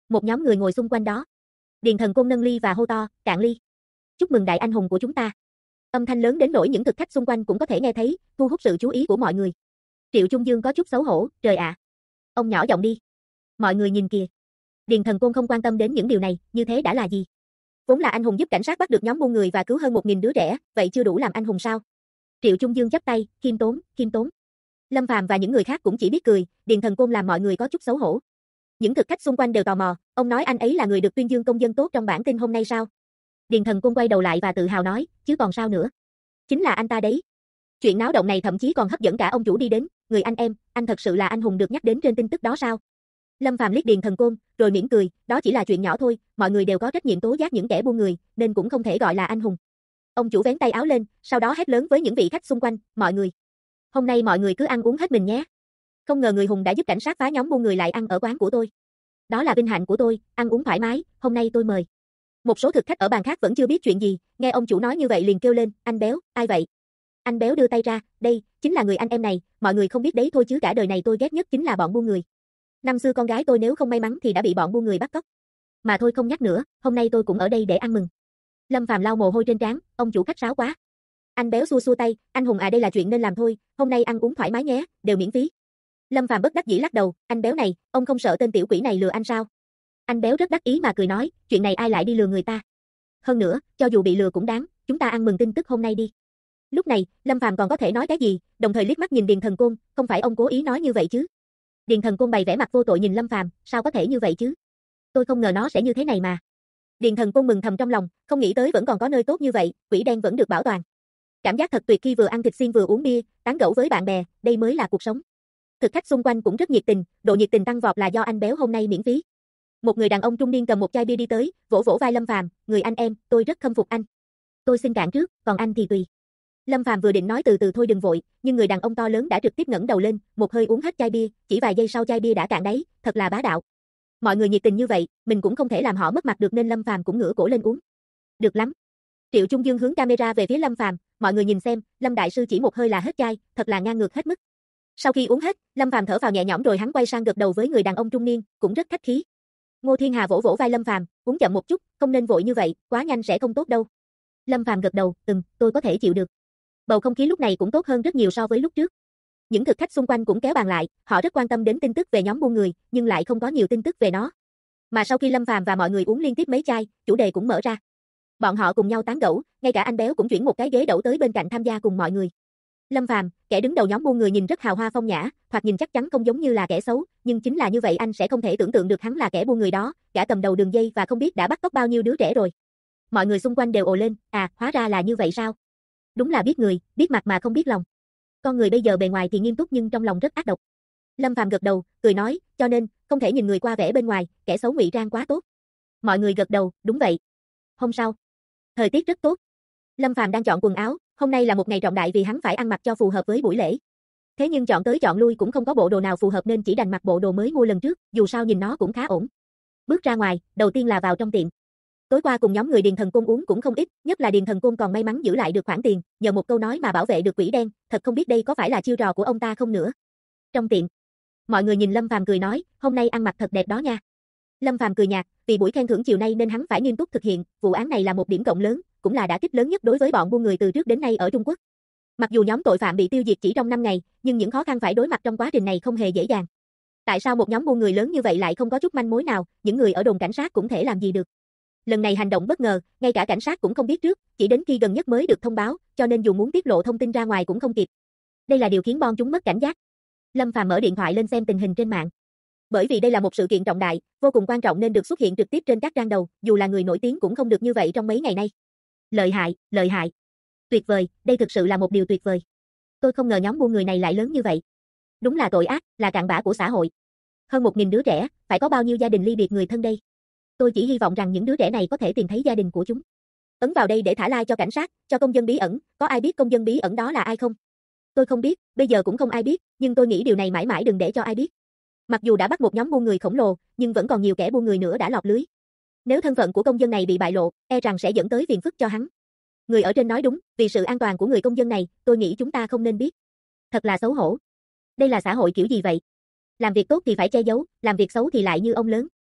Một nhóm người ngồi xung quanh đó. Điền Thần Côn nâng ly và hô to, cạn ly. Chúc mừng đại anh hùng của chúng ta. Âm thanh lớn đến nỗi những thực khách xung quanh cũng có thể nghe thấy, thu hút sự chú ý của mọi người. Triệu Trung Dương có chút xấu hổ, trời ạ. Ông nhỏ giọng đi. Mọi người nhìn kìa. Điền Thần Côn không quan tâm đến những điều này, như thế đã là gì? Vốn là anh hùng giúp cảnh sát bắt được nhóm buôn người và cứu hơn 1000 đứa trẻ, vậy chưa đủ làm anh hùng sao? Triệu Trung Dương chắp tay, khiêm tốn, khiêm tốn. Lâm Phàm và những người khác cũng chỉ biết cười, Điền Thần Côn làm mọi người có chút xấu hổ. Những thực khách xung quanh đều tò mò, ông nói anh ấy là người được tuyên dương công dân tốt trong bản tin hôm nay sao? Điền Thần Côn quay đầu lại và tự hào nói, chứ còn sao nữa? Chính là anh ta đấy. Chuyện náo động này thậm chí còn hấp dẫn cả ông chủ đi đến, người anh em, anh thật sự là anh hùng được nhắc đến trên tin tức đó sao? Lâm Phàm liếc Điền Thần Côn, rồi mỉm cười, đó chỉ là chuyện nhỏ thôi, mọi người đều có trách nhiệm tố giác những kẻ buôn người, nên cũng không thể gọi là anh hùng. Ông chủ vén tay áo lên, sau đó hét lớn với những vị khách xung quanh, mọi người. Hôm nay mọi người cứ ăn uống hết mình nhé. Không ngờ người hùng đã giúp cảnh sát phá nhóm buôn người lại ăn ở quán của tôi. Đó là vinh hạnh của tôi, ăn uống thoải mái, hôm nay tôi mời. Một số thực khách ở bàn khác vẫn chưa biết chuyện gì, nghe ông chủ nói như vậy liền kêu lên, anh Béo, ai vậy? Anh Béo đưa tay ra, đây, chính là người anh em này, mọi người không biết đấy thôi chứ cả đời này tôi ghét nhất chính là bọn buôn người. Năm xưa con gái tôi nếu không may mắn thì đã bị bọn buôn người bắt cóc. Mà thôi không nhắc nữa, hôm nay tôi cũng ở đây để ăn mừng. Lâm Phàm lau mồ hôi trên trán, ông chủ khách sáo quá. Anh Béo xua xua tay, anh hùng à đây là chuyện nên làm thôi, hôm nay ăn uống thoải mái nhé, đều miễn phí. Lâm Phàm bất đắc dĩ lắc đầu, anh Béo này, ông không sợ tên tiểu quỷ này lừa anh sao? Anh Béo rất đắc ý mà cười nói, chuyện này ai lại đi lừa người ta? Hơn nữa, cho dù bị lừa cũng đáng, chúng ta ăn mừng tin tức hôm nay đi. Lúc này, Lâm Phàm còn có thể nói cái gì, đồng thời liếc mắt nhìn Điền Thần Côn, không phải ông cố ý nói như vậy chứ? Điền Thần Côn bày vẻ mặt vô tội nhìn Lâm Phàm, sao có thể như vậy chứ? Tôi không ngờ nó sẽ như thế này mà. Điền Thần Côn mừng thầm trong lòng, không nghĩ tới vẫn còn có nơi tốt như vậy, quỷ đen vẫn được bảo toàn. Cảm giác thật tuyệt khi vừa ăn thịt xiên vừa uống bia, tán gẫu với bạn bè, đây mới là cuộc sống. Thực khách xung quanh cũng rất nhiệt tình, độ nhiệt tình tăng vọt là do anh Béo hôm nay miễn phí. Một người đàn ông trung niên cầm một chai bia đi tới, vỗ vỗ vai Lâm Phàm, người anh em, tôi rất khâm phục anh. Tôi xin cạn trước, còn anh thì tùy. Lâm Phàm vừa định nói từ từ thôi đừng vội, nhưng người đàn ông to lớn đã trực tiếp ngẩng đầu lên, một hơi uống hết chai bia, chỉ vài giây sau chai bia đã cạn đáy, thật là bá đạo. Mọi người nhiệt tình như vậy, mình cũng không thể làm họ mất mặt được nên Lâm Phàm cũng ngửa cổ lên uống. Được lắm. Triệu Trung Dương hướng camera về phía Lâm Phàm, mọi người nhìn xem, Lâm đại sư chỉ một hơi là hết chai, thật là ngang ngược hết mức. Sau khi uống hết, Lâm Phàm thở phào nhẹ nhõm rồi hắn quay sang gật đầu với người đàn ông trung niên, cũng rất khách khí. Ngô Thiên Hà vỗ vỗ vai Lâm Phàm, uống chậm một chút, không nên vội như vậy, quá nhanh sẽ không tốt đâu. Lâm Phàm gật đầu, tôi có thể chịu được. Bầu không khí lúc này cũng tốt hơn rất nhiều so với lúc trước. Những thực khách xung quanh cũng kéo bàn lại, họ rất quan tâm đến tin tức về nhóm buôn người, nhưng lại không có nhiều tin tức về nó. Mà sau khi Lâm Phàm và mọi người uống liên tiếp mấy chai, chủ đề cũng mở ra. Bọn họ cùng nhau tán gẫu, ngay cả anh Béo cũng chuyển một cái ghế đẩu tới bên cạnh tham gia cùng mọi người. Lâm Phàm, kẻ đứng đầu nhóm buôn người nhìn rất hào hoa phong nhã, thoạt nhìn chắc chắn không giống như là kẻ xấu, nhưng chính là như vậy anh sẽ không thể tưởng tượng được hắn là kẻ buôn người đó, gã cầm đầu đường dây và không biết đã bắt cóc bao nhiêu đứa trẻ rồi. Mọi người xung quanh đều ồ lên, hóa ra là như vậy sao? Đúng là biết người, biết mặt mà không biết lòng. Con người bây giờ bề ngoài thì nghiêm túc nhưng trong lòng rất ác độc. Lâm Phàm gật đầu, cười nói, cho nên, không thể nhìn người qua vẻ bên ngoài, kẻ xấu ngụy trang quá tốt. Mọi người gật đầu, đúng vậy. Hôm sau, thời tiết rất tốt. Lâm Phàm đang chọn quần áo, hôm nay là một ngày trọng đại vì hắn phải ăn mặc cho phù hợp với buổi lễ. Thế nhưng chọn tới chọn lui cũng không có bộ đồ nào phù hợp nên chỉ đành mặc bộ đồ mới mua lần trước, dù sao nhìn nó cũng khá ổn. Bước ra ngoài, đầu tiên là vào trong tiệm. Tối qua cùng nhóm người Điền Thần Côn uống cũng không ít, nhất là Điền Thần Côn còn may mắn giữ lại được khoản tiền, nhờ một câu nói mà bảo vệ được quỷ đen, thật không biết đây có phải là chiêu trò của ông ta không nữa. Trong tiệm, mọi người nhìn Lâm Phàm cười nói, hôm nay ăn mặc thật đẹp đó nha. Lâm Phàm cười nhạt, vì buổi khen thưởng chiều nay nên hắn phải nghiêm túc thực hiện, vụ án này là một điểm cộng lớn, cũng là đả kích lớn nhất đối với bọn buôn người từ trước đến nay ở Trung Quốc. Mặc dù nhóm tội phạm bị tiêu diệt chỉ trong 5 ngày, nhưng những khó khăn phải đối mặt trong quá trình này không hề dễ dàng. Tại sao một nhóm buôn người lớn như vậy lại không có chút manh mối nào, những người ở đồn cảnh sát cũng thể làm gì được. Lần này hành động bất ngờ, ngay cả cảnh sát cũng không biết trước, chỉ đến khi gần nhất mới được thông báo, cho nên dù muốn tiết lộ thông tin ra ngoài cũng không kịp. Đây là điều khiến bọn chúng mất cảnh giác. Lâm Phàm mở điện thoại lên xem tình hình trên mạng. Bởi vì đây là một sự kiện trọng đại, vô cùng quan trọng nên được xuất hiện trực tiếp trên các trang đầu, dù là người nổi tiếng cũng không được như vậy trong mấy ngày nay. Lợi hại, lợi hại. Tuyệt vời, đây thực sự là một điều tuyệt vời. Tôi không ngờ nhóm buôn người này lại lớn như vậy. Đúng là tội ác, là cặn bã của xã hội. Hơn 1000 đứa trẻ, phải có bao nhiêu gia đình ly biệt người thân đây? Tôi chỉ hy vọng rằng những đứa trẻ này có thể tìm thấy gia đình của chúng. Ấn vào đây để thả like cho cảnh sát, cho công dân bí ẩn, có ai biết công dân bí ẩn đó là ai không? Tôi không biết, bây giờ cũng không ai biết, nhưng tôi nghĩ điều này mãi mãi đừng để cho ai biết. Mặc dù đã bắt một nhóm buôn người khổng lồ, nhưng vẫn còn nhiều kẻ buôn người nữa đã lọt lưới. Nếu thân phận của công dân này bị bại lộ, e rằng sẽ dẫn tới phiền phức cho hắn. Người ở trên nói đúng, vì sự an toàn của người công dân này, tôi nghĩ chúng ta không nên biết. Thật là xấu hổ. Đây là xã hội kiểu gì vậy? Làm việc tốt thì phải che giấu, làm việc xấu thì lại như ông lớn.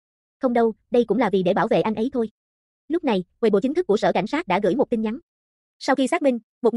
Không đâu, đây cũng là vì để bảo vệ anh ấy thôi. Lúc này, Weibo chính thức của sở cảnh sát đã gửi một tin nhắn. Sau khi xác minh,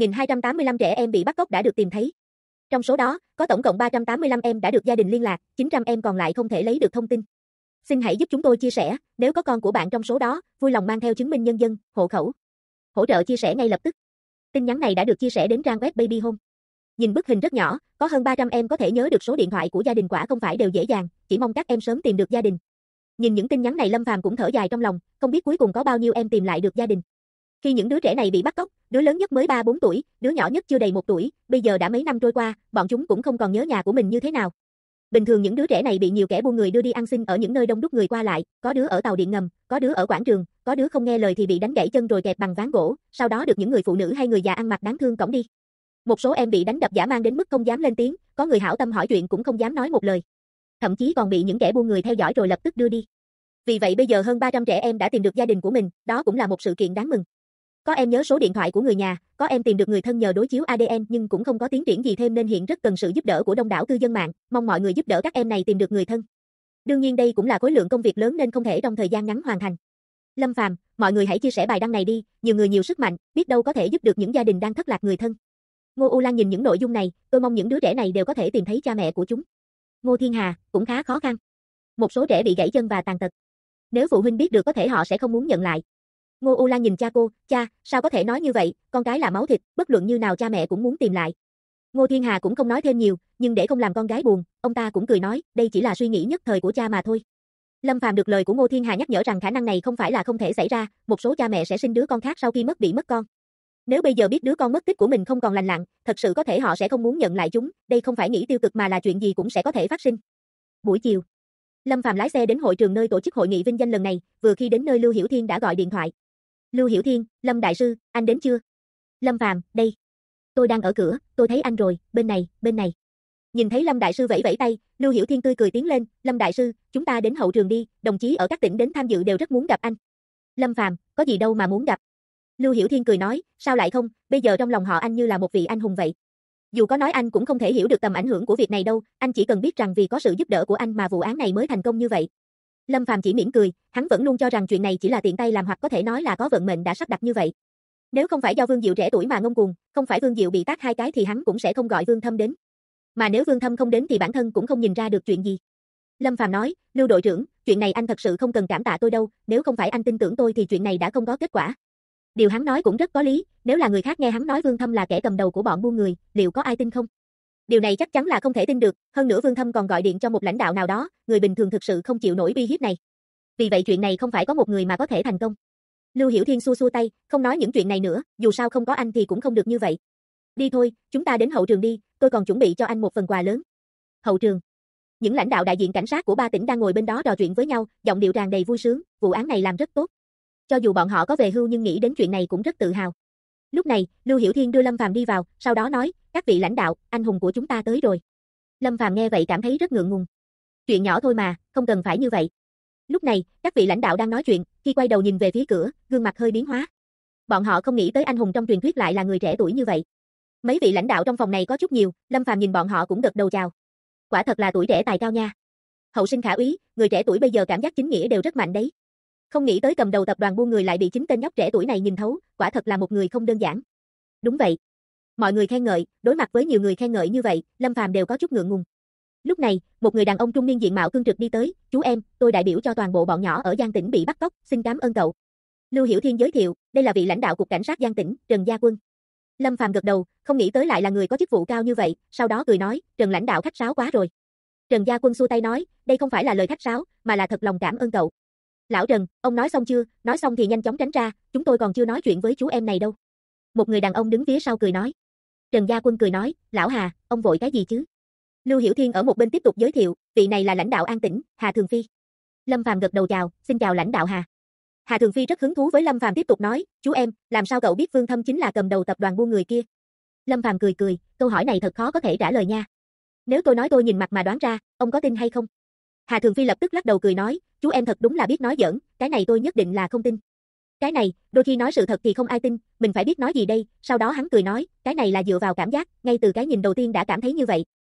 1.285 trẻ em bị bắt cóc đã được tìm thấy. Trong số đó, có tổng cộng 385 em đã được gia đình liên lạc, 900 em còn lại không thể lấy được thông tin. Xin hãy giúp chúng tôi chia sẻ, nếu có con của bạn trong số đó, vui lòng mang theo chứng minh nhân dân, hộ khẩu. Hỗ trợ chia sẻ ngay lập tức. Tin nhắn này đã được chia sẻ đến trang web Baby Home. Nhìn bức hình rất nhỏ, có hơn 300 em có thể nhớ được số điện thoại của gia đình quả không phải đều dễ dàng, chỉ mong các em sớm tìm được gia đình. Nhìn những tin nhắn này Lâm Phàm cũng thở dài trong lòng, không biết cuối cùng có bao nhiêu em tìm lại được gia đình. Khi những đứa trẻ này bị bắt cóc, đứa lớn nhất mới 3-4 tuổi, đứa nhỏ nhất chưa đầy 1 tuổi, bây giờ đã mấy năm trôi qua, bọn chúng cũng không còn nhớ nhà của mình như thế nào. Bình thường những đứa trẻ này bị nhiều kẻ buôn người đưa đi ăn xin ở những nơi đông đúc người qua lại, có đứa ở tàu điện ngầm, có đứa ở quảng trường, có đứa không nghe lời thì bị đánh gãy chân rồi kẹp bằng ván gỗ, sau đó được những người phụ nữ hay người già ăn mặc đáng thương cõng đi. Một số em bị đánh đập dã man đến mức không dám lên tiếng, có người hảo tâm hỏi chuyện cũng không dám nói một lời. Thậm chí còn bị những kẻ buôn người theo dõi rồi lập tức đưa đi. Vì vậy bây giờ hơn 300 trẻ em đã tìm được gia đình của mình, đó cũng là một sự kiện đáng mừng. Có em nhớ số điện thoại của người nhà, có em tìm được người thân nhờ đối chiếu ADN nhưng cũng không có tiến triển gì thêm nên hiện rất cần sự giúp đỡ của đông đảo cư dân mạng, mong mọi người giúp đỡ các em này tìm được người thân. Đương nhiên đây cũng là khối lượng công việc lớn nên không thể trong thời gian ngắn hoàn thành. Lâm Phàm, mọi người hãy chia sẻ bài đăng này đi, nhiều người nhiều sức mạnh, biết đâu có thể giúp được những gia đình đang thất lạc người thân. Ngô U Lan nhìn những nội dung này, tôi mong những đứa trẻ này đều có thể tìm thấy cha mẹ của chúng. Ngô Thiên Hà, cũng khá khó khăn. Một số trẻ bị gãy chân và tàn tật. Nếu phụ huynh biết được có thể họ sẽ không muốn nhận lại. Ngô U Lan nhìn cha cô, cha, sao có thể nói như vậy, con cái là máu thịt, bất luận như nào cha mẹ cũng muốn tìm lại. Ngô Thiên Hà cũng không nói thêm nhiều, nhưng để không làm con gái buồn, ông ta cũng cười nói, đây chỉ là suy nghĩ nhất thời của cha mà thôi. Lâm Phàm được lời của Ngô Thiên Hà nhắc nhở rằng khả năng này không phải là không thể xảy ra, một số cha mẹ sẽ sinh đứa con khác sau khi bị mất con. Nếu bây giờ biết đứa con mất tích của mình không còn lành lặn, thật sự có thể họ sẽ không muốn nhận lại chúng, đây không phải nghĩ tiêu cực mà là chuyện gì cũng sẽ có thể phát sinh. Buổi chiều, Lâm Phàm lái xe đến hội trường nơi tổ chức hội nghị vinh danh lần này, vừa khi đến nơi Lưu Hiểu Thiên đã gọi điện thoại. Lưu Hiểu Thiên, Lâm đại sư, anh đến chưa? Lâm Phàm, đây. Tôi đang ở cửa, tôi thấy anh rồi, bên này, bên này. Nhìn thấy Lâm đại sư vẫy vẫy tay, Lưu Hiểu Thiên tươi cười tiến lên, Lâm đại sư, chúng ta đến hậu trường đi, đồng chí ở các tỉnh đến tham dự đều rất muốn gặp anh. Lâm Phàm, có gì đâu mà muốn gặp. Lưu Hiểu Thiên cười nói, sao lại không, bây giờ trong lòng họ anh như là một vị anh hùng vậy. Dù có nói anh cũng không thể hiểu được tầm ảnh hưởng của việc này đâu, anh chỉ cần biết rằng vì có sự giúp đỡ của anh mà vụ án này mới thành công như vậy. Lâm Phàm chỉ mỉm cười, hắn vẫn luôn cho rằng chuyện này chỉ là tiện tay làm hoặc có thể nói là có vận mệnh đã sắp đặt như vậy. Nếu không phải do Vương Diệu trẻ tuổi mà ngông cuồng, không phải Vương Diệu bị tát 2 cái thì hắn cũng sẽ không gọi Vương Thâm đến. Mà nếu Vương Thâm không đến thì bản thân cũng không nhìn ra được chuyện gì. Lâm Phàm nói, Lưu đội trưởng, chuyện này anh thật sự không cần cảm tạ tôi đâu, nếu không phải anh tin tưởng tôi thì chuyện này đã không có kết quả. Điều hắn nói cũng rất có lý, nếu là người khác nghe hắn nói Vương Thâm là kẻ cầm đầu của bọn buôn người, liệu có ai tin không? Điều này chắc chắn là không thể tin được, hơn nữa Vương Thâm còn gọi điện cho một lãnh đạo nào đó, người bình thường thực sự không chịu nổi uy hiếp này. Vì vậy chuyện này không phải có một người mà có thể thành công. Lưu Hiểu Thiên xua xua tay, không nói những chuyện này nữa, dù sao không có anh thì cũng không được như vậy. Đi thôi, chúng ta đến hậu trường đi, tôi còn chuẩn bị cho anh một phần quà lớn. Hậu trường. Những lãnh đạo đại diện cảnh sát của 3 tỉnh đang ngồi bên đó trò chuyện với nhau, giọng điệu tràn đầy vui sướng, vụ án này làm rất tốt. Cho dù bọn họ có về hưu nhưng nghĩ đến chuyện này cũng rất tự hào. Lúc này, Lưu Hiểu Thiên đưa Lâm Phàm đi vào, sau đó nói, các vị lãnh đạo, anh hùng của chúng ta tới rồi. Lâm Phàm nghe vậy cảm thấy rất ngượng ngùng. Chuyện nhỏ thôi mà, không cần phải như vậy. Lúc này, các vị lãnh đạo đang nói chuyện, khi quay đầu nhìn về phía cửa, gương mặt hơi biến hóa. Bọn họ không nghĩ tới anh hùng trong truyền thuyết lại là người trẻ tuổi như vậy. Mấy vị lãnh đạo trong phòng này có chút nhiều, Lâm Phàm nhìn bọn họ cũng gật đầu chào. Quả thật là tuổi trẻ tài cao nha. Hậu sinh khả úy, người trẻ tuổi bây giờ cảm giác chính nghĩa đều rất mạnh đấy. Không nghĩ tới cầm đầu tập đoàn buôn người lại bị chính tên nhóc trẻ tuổi này nhìn thấu, quả thật là một người không đơn giản. Đúng vậy. Mọi người khen ngợi, đối mặt với nhiều người khen ngợi như vậy, Lâm Phàm đều có chút ngượng ngùng. Lúc này, một người đàn ông trung niên diện mạo cương trực đi tới, chú em, tôi đại biểu cho toàn bộ bọn nhỏ ở Giang tỉnh bị bắt cóc, xin cảm ơn cậu. Lưu Hiểu Thiên giới thiệu, đây là vị lãnh đạo cục cảnh sát Giang tỉnh, Trần Gia Quân. Lâm Phàm gật đầu, không nghĩ tới lại là người có chức vụ cao như vậy, sau đó cười nói, Trần lãnh đạo khách sáo quá rồi. Trần Gia Quân xua tay nói, đây không phải là lời khách sáo, mà là thật lòng cảm ơn cậu. Lão Trần, ông nói xong chưa? Nói xong thì nhanh chóng tránh ra, chúng tôi còn chưa nói chuyện với chú em này đâu. Một người đàn ông đứng phía sau cười nói. Trần Gia Quân cười nói, lão Hà, ông vội cái gì chứ? Lưu Hiểu Thiên ở một bên tiếp tục giới thiệu, vị này là lãnh đạo An Tỉnh, Hà Thường Phi. Lâm Phàm gật đầu chào, xin chào lãnh đạo Hà. Hà Thường Phi rất hứng thú với Lâm Phàm tiếp tục nói, chú em, làm sao cậu biết Vương Thâm chính là cầm đầu tập đoàn buôn người kia? Lâm Phàm cười cười, câu hỏi này thật khó có thể trả lời nha. Nếu tôi nói tôi nhìn mặt mà đoán ra, ông có tin hay không? Hà Thường Phi lập tức lắc đầu cười nói, chú em thật đúng là biết nói giỡn, cái này tôi nhất định là không tin. Cái này, đôi khi nói sự thật thì không ai tin, mình phải biết nói gì đây, sau đó hắn cười nói, cái này là dựa vào cảm giác, ngay từ cái nhìn đầu tiên đã cảm thấy như vậy.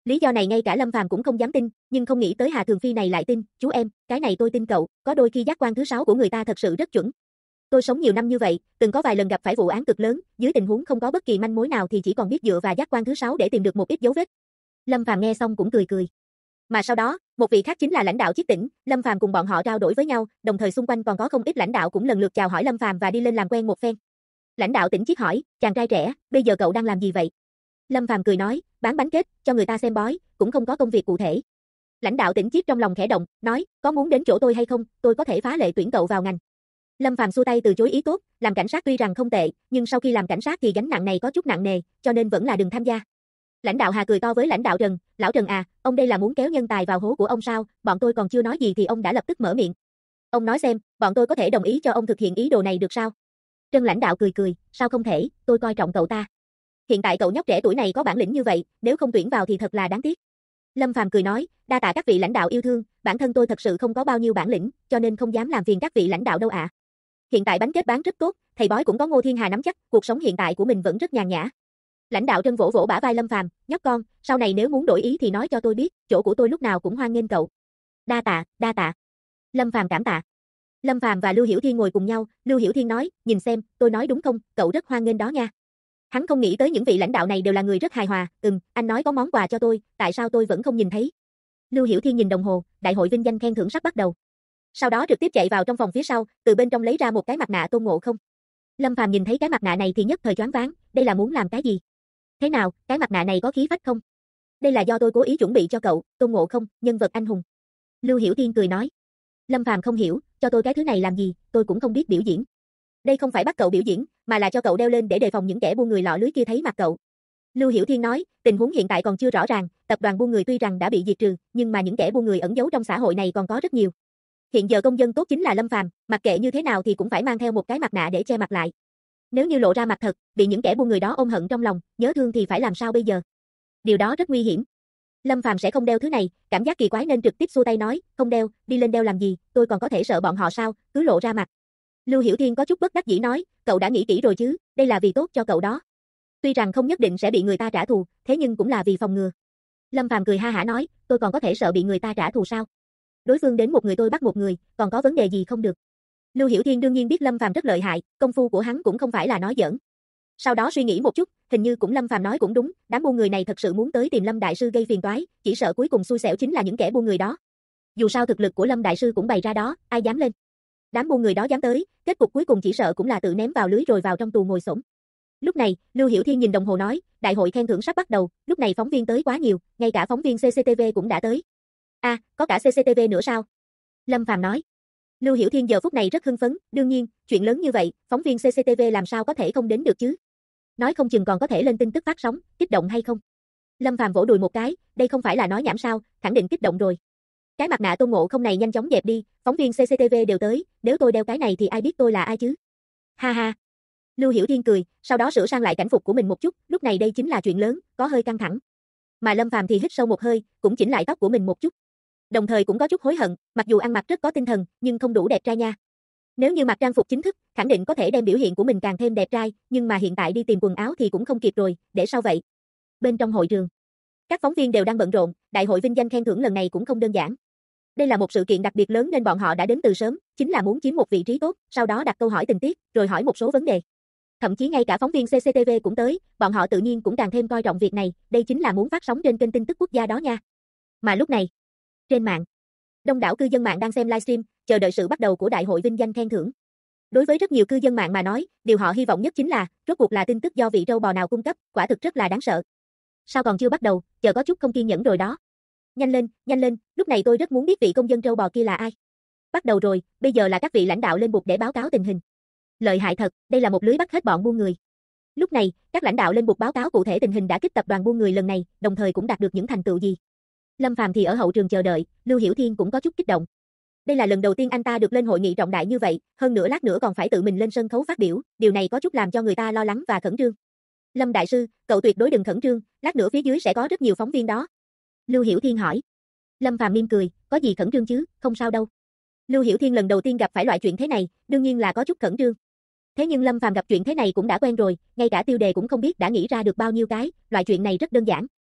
Lý do này ngay cả Lâm Phàm cũng không dám tin, nhưng không nghĩ tới Hà Thường Phi này lại tin, chú em, cái này tôi tin cậu, có đôi khi giác quan thứ 6 của người ta thật sự rất chuẩn. Tôi sống nhiều năm như vậy, từng có vài lần gặp phải vụ án cực lớn, dưới tình huống không có bất kỳ manh mối nào thì chỉ còn biết dựa vào giác quan thứ 6 để tìm được một ít dấu vết. Lâm Phàm nghe xong cũng cười cười. Mà sau đó, một vị khác chính là lãnh đạo Chiết tỉnh, Lâm Phàm cùng bọn họ trao đổi với nhau, đồng thời xung quanh còn có không ít lãnh đạo cũng lần lượt chào hỏi Lâm Phàm và đi lên làm quen một phen. Lãnh đạo tỉnh Chiết hỏi, chàng trai trẻ, bây giờ cậu đang làm gì vậy? Lâm Phàm cười nói, bán bánh kết, cho người ta xem bói, cũng không có công việc cụ thể. Lãnh đạo tỉnh Chiết trong lòng khẽ động, nói, có muốn đến chỗ tôi hay không, tôi có thể phá lệ tuyển cậu vào ngành. Lâm Phàm xua tay từ chối ý tốt, làm cảnh sát tuy rằng không tệ, nhưng sau khi làm cảnh sát thì gánh nặng này có chút nặng nề, cho nên vẫn là đừng tham gia. Lãnh đạo Hà cười to với lãnh đạo Trần, lão Trần à, ông đây là muốn kéo nhân tài vào hố của ông sao, bọn tôi còn chưa nói gì thì ông đã lập tức mở miệng. Ông nói xem, bọn tôi có thể đồng ý cho ông thực hiện ý đồ này được sao? Trần lãnh đạo cười cười, sao không thể, tôi coi trọng cậu ta. Hiện tại cậu nhóc trẻ tuổi này có bản lĩnh như vậy, nếu không tuyển vào thì thật là đáng tiếc. Lâm Phàm cười nói, đa tạ các vị lãnh đạo yêu thương, bản thân tôi thật sự không có bao nhiêu bản lĩnh, cho nên không dám làm phiền các vị lãnh đạo đâu ạ. Hiện tại bánh kết bán rất tốt, thầy bói cũng có Ngô Thiên Hà nắm chắc, cuộc sống hiện tại của mình vẫn rất nhàn nhã. Lãnh đạo Trân vỗ vỗ bả vai Lâm Phàm, nhóc con, sau này nếu muốn đổi ý thì nói cho tôi biết, chỗ của tôi lúc nào cũng hoan nghênh cậu. Đa tạ, đa tạ. Lâm Phàm cảm tạ. Lâm Phàm và Lưu Hiểu Thiên ngồi cùng nhau, Lưu Hiểu Thiên nói, nhìn xem, tôi nói đúng không, cậu rất hoan nghênh đó nha. Hắn không nghĩ tới những vị lãnh đạo này đều là người rất hài hòa, anh nói có món quà cho tôi, tại sao tôi vẫn không nhìn thấy. Lưu Hiểu Thiên nhìn đồng hồ, đại hội vinh danh khen thưởng sắp bắt đầu. Sau đó trực tiếp chạy vào trong phòng phía sau, từ bên trong lấy ra một cái mặt nạ Tôn Ngộ Không. Lâm Phàm nhìn thấy cái mặt nạ này thì nhất thời choáng váng, đây là muốn làm cái gì? Thế nào, cái mặt nạ này có khí phách không? Đây là do tôi cố ý chuẩn bị cho cậu, Tôn Ngộ Không, nhân vật anh hùng. Lưu Hiểu Thiên cười nói. Lâm Phàm không hiểu, cho tôi cái thứ này làm gì, tôi cũng không biết biểu diễn. Đây không phải bắt cậu biểu diễn, mà là cho cậu đeo lên để đề phòng những kẻ buôn người lọ lưới kia thấy mặt cậu. Lưu Hiểu Thiên nói, tình huống hiện tại còn chưa rõ ràng, tập đoàn buôn người tuy rằng đã bị diệt trừ, nhưng mà những kẻ buôn người ẩn giấu trong xã hội này còn có rất nhiều. Hiện giờ công dân tốt chính là Lâm Phàm, mặc kệ như thế nào thì cũng phải mang theo một cái mặt nạ để che mặt lại. Nếu như lộ ra mặt thật, bị những kẻ buôn người đó ôm hận trong lòng, nhớ thương thì phải làm sao bây giờ? Điều đó rất nguy hiểm. Lâm Phàm sẽ không đeo thứ này, cảm giác kỳ quái nên trực tiếp xua tay nói, không đeo, đi lên đeo làm gì, tôi còn có thể sợ bọn họ sao, cứ lộ ra mặt. Lưu Hiểu Thiên có chút bất đắc dĩ nói, cậu đã nghĩ kỹ rồi chứ, đây là vì tốt cho cậu đó. Tuy rằng không nhất định sẽ bị người ta trả thù, thế nhưng cũng là vì phòng ngừa. Lâm Phàm cười ha hả nói, tôi còn có thể sợ bị người ta trả thù sao? Đối phương đến một người tôi bắt một người, còn có vấn đề gì không được. Lưu Hiểu Thiên đương nhiên biết Lâm Phàm rất lợi hại, công phu của hắn cũng không phải là nói giỡn. Sau đó suy nghĩ một chút, hình như cũng Lâm Phàm nói cũng đúng, đám buôn người này thật sự muốn tới tìm Lâm đại sư gây phiền toái, chỉ sợ cuối cùng xui xẻo chính là những kẻ buôn người đó. Dù sao thực lực của Lâm đại sư cũng bày ra đó, ai dám lên. Đám buôn người đó dám tới, kết cục cuối cùng chỉ sợ cũng là tự ném vào lưới rồi vào trong tù ngồi xổm. Lúc này, Lưu Hiểu Thiên nhìn đồng hồ nói, đại hội khen thưởng sắp bắt đầu, lúc này phóng viên tới quá nhiều, ngay cả phóng viên CCTV cũng đã tới. Có cả CCTV nữa sao? Lâm Phàm nói. Lưu Hiểu Thiên giờ phút này rất hưng phấn, đương nhiên, chuyện lớn như vậy, phóng viên CCTV làm sao có thể không đến được chứ? Nói không chừng còn có thể lên tin tức phát sóng, kích động hay không? Lâm Phàm vỗ đùi một cái, đây không phải là nói nhảm sao, khẳng định kích động rồi. Cái mặt nạ Tôn Ngộ Không này nhanh chóng dẹp đi, phóng viên CCTV đều tới, nếu tôi đeo cái này thì ai biết tôi là ai chứ? Ha ha. Lưu Hiểu Thiên cười, sau đó sửa sang lại cảnh phục của mình một chút, lúc này đây chính là chuyện lớn, có hơi căng thẳng. Mà Lâm Phàm thì hít sâu một hơi, cũng chỉnh lại tóc của mình một chút. Đồng thời cũng có chút hối hận, mặc dù ăn mặc rất có tinh thần, nhưng không đủ đẹp trai nha. Nếu như mặc trang phục chính thức, khẳng định có thể đem biểu hiện của mình càng thêm đẹp trai, nhưng mà hiện tại đi tìm quần áo thì cũng không kịp rồi, để sau vậy. Bên trong hội trường, các phóng viên đều đang bận rộn, đại hội vinh danh khen thưởng lần này cũng không đơn giản. Đây là một sự kiện đặc biệt lớn nên bọn họ đã đến từ sớm, chính là muốn chiếm một vị trí tốt, sau đó đặt câu hỏi tình tiết, rồi hỏi một số vấn đề. Thậm chí ngay cả phóng viên CCTV cũng tới, bọn họ tự nhiên cũng càng thêm coi trọng việc này, đây chính là muốn phát sóng trên kênh tin tức quốc gia đó nha. Mà lúc này, trên mạng, đông đảo cư dân mạng đang xem livestream, chờ đợi sự bắt đầu của đại hội vinh danh khen thưởng. Đối với rất nhiều cư dân mạng mà nói, điều họ hy vọng nhất chính là, rốt cuộc là tin tức do vị trâu bò nào cung cấp, quả thực rất là đáng sợ. Sao còn chưa bắt đầu, chờ có chút không kiên nhẫn rồi đó. Nhanh lên, lúc này tôi rất muốn biết vị công dân trâu bò kia là ai. Bắt đầu rồi, bây giờ là các vị lãnh đạo lên bục để báo cáo tình hình. Lợi hại thật, đây là một lưới bắt hết bọn buôn người. Lúc này, các lãnh đạo lên bục báo cáo cụ thể tình hình đã kích tập đoàn buôn người lần này, đồng thời cũng đạt được những thành tựu gì. Lâm Phàm thì ở hậu trường chờ đợi, Lưu Hiểu Thiên cũng có chút kích động. Đây là lần đầu tiên anh ta được lên hội nghị trọng đại như vậy, hơn nữa lát nữa còn phải tự mình lên sân khấu phát biểu, điều này có chút làm cho người ta lo lắng và khẩn trương. Lâm đại sư, cậu tuyệt đối đừng khẩn trương, lát nữa phía dưới sẽ có rất nhiều phóng viên đó. Lưu Hiểu Thiên hỏi. Lâm Phàm mỉm cười, có gì khẩn trương chứ, không sao đâu. Lưu Hiểu Thiên lần đầu tiên gặp phải loại chuyện thế này, đương nhiên là có chút khẩn trương. Thế nhưng Lâm Phàm gặp chuyện thế này cũng đã quen rồi, ngay cả tiêu đề cũng không biết đã nghĩ ra được bao nhiêu cái, loại chuyện này rất đơn giản.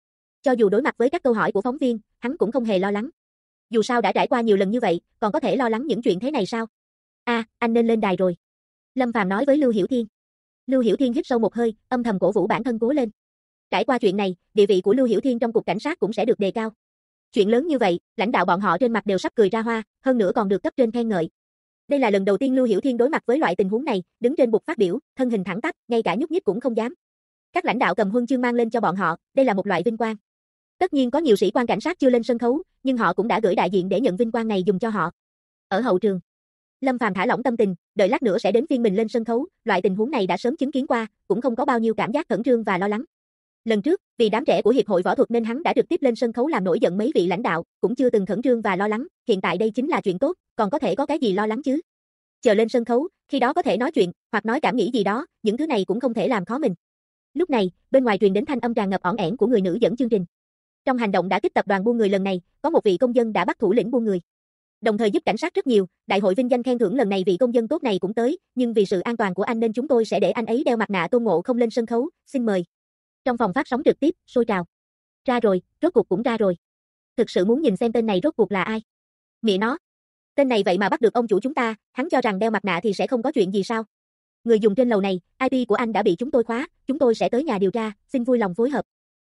Cho dù đối mặt với các câu hỏi của phóng viên, hắn cũng không hề lo lắng. Dù sao đã trải qua nhiều lần như vậy, còn có thể lo lắng những chuyện thế này sao? Anh nên lên đài rồi. Lâm Phàm nói với Lưu Hiểu Thiên. Lưu Hiểu Thiên hít sâu một hơi, âm thầm cổ vũ bản thân cố lên. Trải qua chuyện này, địa vị của Lưu Hiểu Thiên trong cục cảnh sát cũng sẽ được đề cao. Chuyện lớn như vậy, lãnh đạo bọn họ trên mặt đều sắp cười ra hoa, hơn nữa còn được cấp trên khen ngợi. Đây là lần đầu tiên Lưu Hiểu Thiên đối mặt với loại tình huống này, đứng trên bục phát biểu, thân hình thẳng tắp, ngay cả nhúc nhích cũng không dám. Các lãnh đạo cầm huân chương mang lên cho bọn họ, đây là một loại vinh quang. Tất nhiên có nhiều sĩ quan cảnh sát chưa lên sân khấu, nhưng họ cũng đã gửi đại diện để nhận vinh quang này dùng cho họ. Ở hậu trường, Lâm Phàm thả lỏng tâm tình, đợi lát nữa sẽ đến phiên mình lên sân khấu, loại tình huống này đã sớm chứng kiến qua, cũng không có bao nhiêu cảm giác khẩn trương và lo lắng. Lần trước, vì đám trẻ của hiệp hội võ thuật nên hắn đã trực tiếp lên sân khấu làm nổi giận mấy vị lãnh đạo, cũng chưa từng khẩn trương và lo lắng, hiện tại đây chính là chuyện tốt, còn có thể có cái gì lo lắng chứ? Chờ lên sân khấu, khi đó có thể nói chuyện, hoặc nói cảm nghĩ gì đó, những thứ này cũng không thể làm khó mình. Lúc này, bên ngoài truyền đến thanh âm tràn ngập ỏn ẻn của người nữ dẫn chương trình. Trong hành động đã kích tập đoàn buôn người lần này, có một vị công dân đã bắt thủ lĩnh buôn người. Đồng thời giúp cảnh sát rất nhiều, đại hội vinh danh khen thưởng lần này vị công dân tốt này cũng tới, nhưng vì sự an toàn của anh nên chúng tôi sẽ để anh ấy đeo mặt nạ Tôn Ngộ Không lên sân khấu, xin mời. Trong phòng phát sóng trực tiếp, sôi trào. Ra rồi, rốt cuộc cũng ra rồi. Thực sự muốn nhìn xem tên này rốt cuộc là ai. Mẹ nó. Tên này vậy mà bắt được ông chủ chúng ta, hắn cho rằng đeo mặt nạ thì sẽ không có chuyện gì sao? Người dùng trên lầu này, IP của anh đã bị chúng tôi khóa, chúng tôi sẽ tới nhà điều tra, xin vui lòng phối hợp.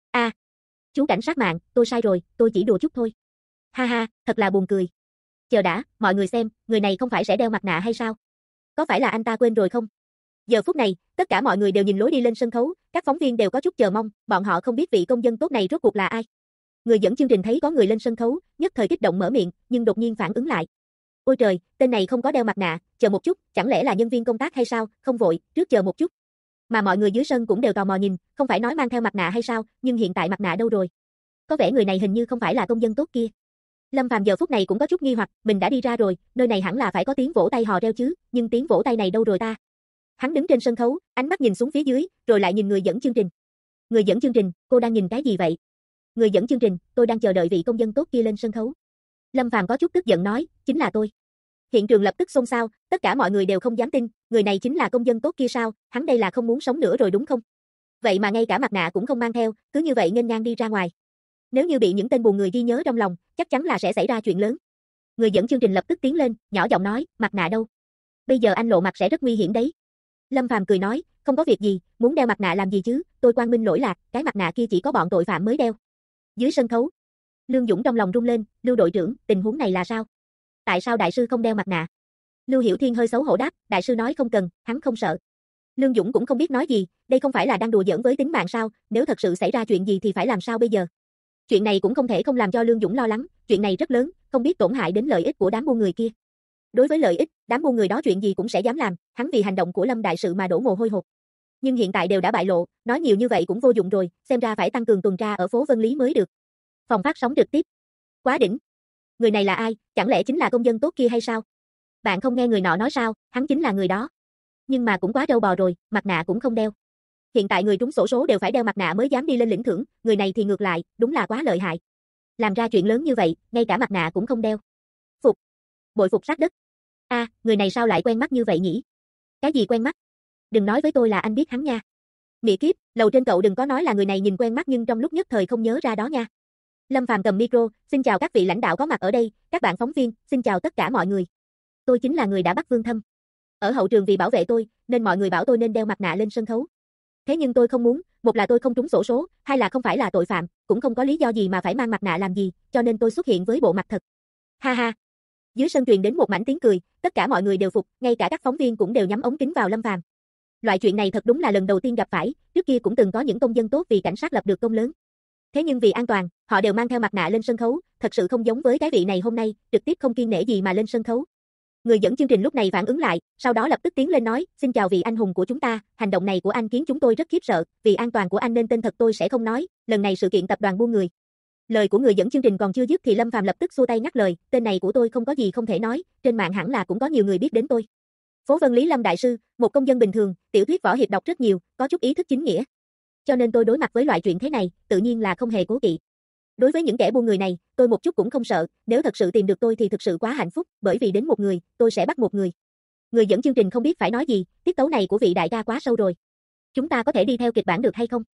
Chú cảnh sát mạng, tôi sai rồi, tôi chỉ đùa chút thôi. Ha ha, thật là buồn cười. Chờ đã, mọi người xem, người này không phải sẽ đeo mặt nạ hay sao? Có phải là anh ta quên rồi không? Giờ phút này, tất cả mọi người đều nhìn lối đi lên sân khấu, các phóng viên đều có chút chờ mong, bọn họ không biết vị công dân tốt này rốt cuộc là ai. Người dẫn chương trình thấy có người lên sân khấu, nhất thời kích động mở miệng, nhưng đột nhiên phản ứng lại. Ôi trời, tên này không có đeo mặt nạ, chờ một chút, chẳng lẽ là nhân viên công tác hay sao, không vội, trước chờ một chút. Mà mọi người dưới sân cũng đều tò mò nhìn, không phải nói mang theo mặt nạ hay sao, nhưng hiện tại mặt nạ đâu rồi? Có vẻ người này hình như không phải là công dân tốt kia. Lâm Phàm giờ phút này cũng có chút nghi hoặc, mình đã đi ra rồi, nơi này hẳn là phải có tiếng vỗ tay hò reo chứ, nhưng tiếng vỗ tay này đâu rồi ta? Hắn đứng trên sân khấu, ánh mắt nhìn xuống phía dưới, rồi lại nhìn người dẫn chương trình. Người dẫn chương trình, cô đang nhìn cái gì vậy? Người dẫn chương trình, tôi đang chờ đợi vị công dân tốt kia lên sân khấu. Lâm Phàm có chút tức giận nói, chính là tôi. Hiện trường lập tức xôn xao, tất cả mọi người đều không dám tin, người này chính là công dân tốt kia sao, hắn đây là không muốn sống nữa rồi đúng không? Vậy mà ngay cả mặt nạ cũng không mang theo, cứ như vậy nghênh ngang đi ra ngoài. Nếu như bị những tên buồn người ghi nhớ trong lòng, chắc chắn là sẽ xảy ra chuyện lớn. Người dẫn chương trình lập tức tiến lên, nhỏ giọng nói, mặt nạ đâu? Bây giờ anh lộ mặt sẽ rất nguy hiểm đấy. Lâm Phàm cười nói, không có việc gì, muốn đeo mặt nạ làm gì chứ, tôi quang minh lỗi lạc, cái mặt nạ kia chỉ có bọn tội phạm mới đeo. Dưới sân khấu, Lương Dũng trong lòng rung lên, Lưu đội trưởng, tình huống này là sao? Tại sao đại sư không đeo mặt nạ? Lưu Hiểu Thiên hơi xấu hổ đáp, đại sư nói không cần, hắn không sợ. Lương Dũng cũng không biết nói gì, đây không phải là đang đùa giỡn với tính mạng sao, nếu thật sự xảy ra chuyện gì thì phải làm sao bây giờ? Chuyện này cũng không thể không làm cho Lương Dũng lo lắng, chuyện này rất lớn, không biết tổn hại đến lợi ích của đám buôn người kia. Đối với lợi ích, đám buôn người đó chuyện gì cũng sẽ dám làm, hắn vì hành động của Lâm đại sự mà đổ mồ hôi hột. Nhưng hiện tại đều đã bại lộ, nói nhiều như vậy cũng vô dụng rồi, xem ra phải tăng cường tuần tra ở phố Vân Lý mới được. Phòng phát sóng trực tiếp. Quá đỉnh. Người này là ai, chẳng lẽ chính là công dân tốt kia hay sao? Bạn không nghe người nọ nói sao, hắn chính là người đó. Nhưng mà cũng quá trâu bò rồi, mặt nạ cũng không đeo. Hiện tại người trúng xổ số đều phải đeo mặt nạ mới dám đi lên lĩnh thưởng, người này thì ngược lại, đúng là quá lợi hại. Làm ra chuyện lớn như vậy, ngay cả mặt nạ cũng không đeo. Phục. Bội phục sát đất. Người này sao lại quen mắt như vậy nhỉ? Cái gì quen mắt? Đừng nói với tôi là anh biết hắn nha. Mị kiếp, lầu trên cậu đừng có nói là người này nhìn quen mắt nhưng trong lúc nhất thời không nhớ ra đó nha. Lâm Phàm cầm micro, xin chào các vị lãnh đạo có mặt ở đây, các bạn phóng viên, xin chào tất cả mọi người. Tôi chính là người đã bắt Vương Thâm. Ở hậu trường vì bảo vệ tôi, nên mọi người bảo tôi nên đeo mặt nạ lên sân khấu. Thế nhưng tôi không muốn, một là tôi không trúng xổ số, hai là không phải là tội phạm, cũng không có lý do gì mà phải mang mặt nạ làm gì, cho nên tôi xuất hiện với bộ mặt thật. Ha ha. Dưới sân truyền đến một mảnh tiếng cười, tất cả mọi người đều phục, ngay cả các phóng viên cũng đều nhắm ống kính vào Lâm Phàm. Loại chuyện này thật đúng là lần đầu tiên gặp phải, trước kia cũng từng có những công dân tốt vì cảnh sát lập được công lớn. Thế nhưng vì an toàn, họ đều mang theo mặt nạ lên sân khấu, thật sự không giống với cái vị này hôm nay, trực tiếp không kiêng nể gì mà lên sân khấu. Người dẫn chương trình lúc này phản ứng lại, sau đó lập tức tiến lên nói, xin chào vị anh hùng của chúng ta, hành động này của anh khiến chúng tôi rất khiếp sợ, vì an toàn của anh nên tên thật tôi sẽ không nói, lần này sự kiện tập đoàn buôn người. Lời của người dẫn chương trình còn chưa dứt thì Lâm Phàm lập tức xua tay ngắt lời, tên này của tôi không có gì không thể nói, trên mạng hẳn là cũng có nhiều người biết đến tôi. Phố Vân Lý Lâm đại sư, một công dân bình thường, tiểu thuyết võ hiệp đọc rất nhiều, có chút ý thức chính nghĩa. Cho nên tôi đối mặt với loại chuyện thế này, tự nhiên là không hề cố kỵ. Đối với những kẻ buôn người này, tôi một chút cũng không sợ, nếu thật sự tìm được tôi thì thực sự quá hạnh phúc, bởi vì đến một người, tôi sẽ bắt một người. Người dẫn chương trình không biết phải nói gì, tiết tấu này của vị đại ca quá sâu rồi. Chúng ta có thể đi theo kịch bản được hay không?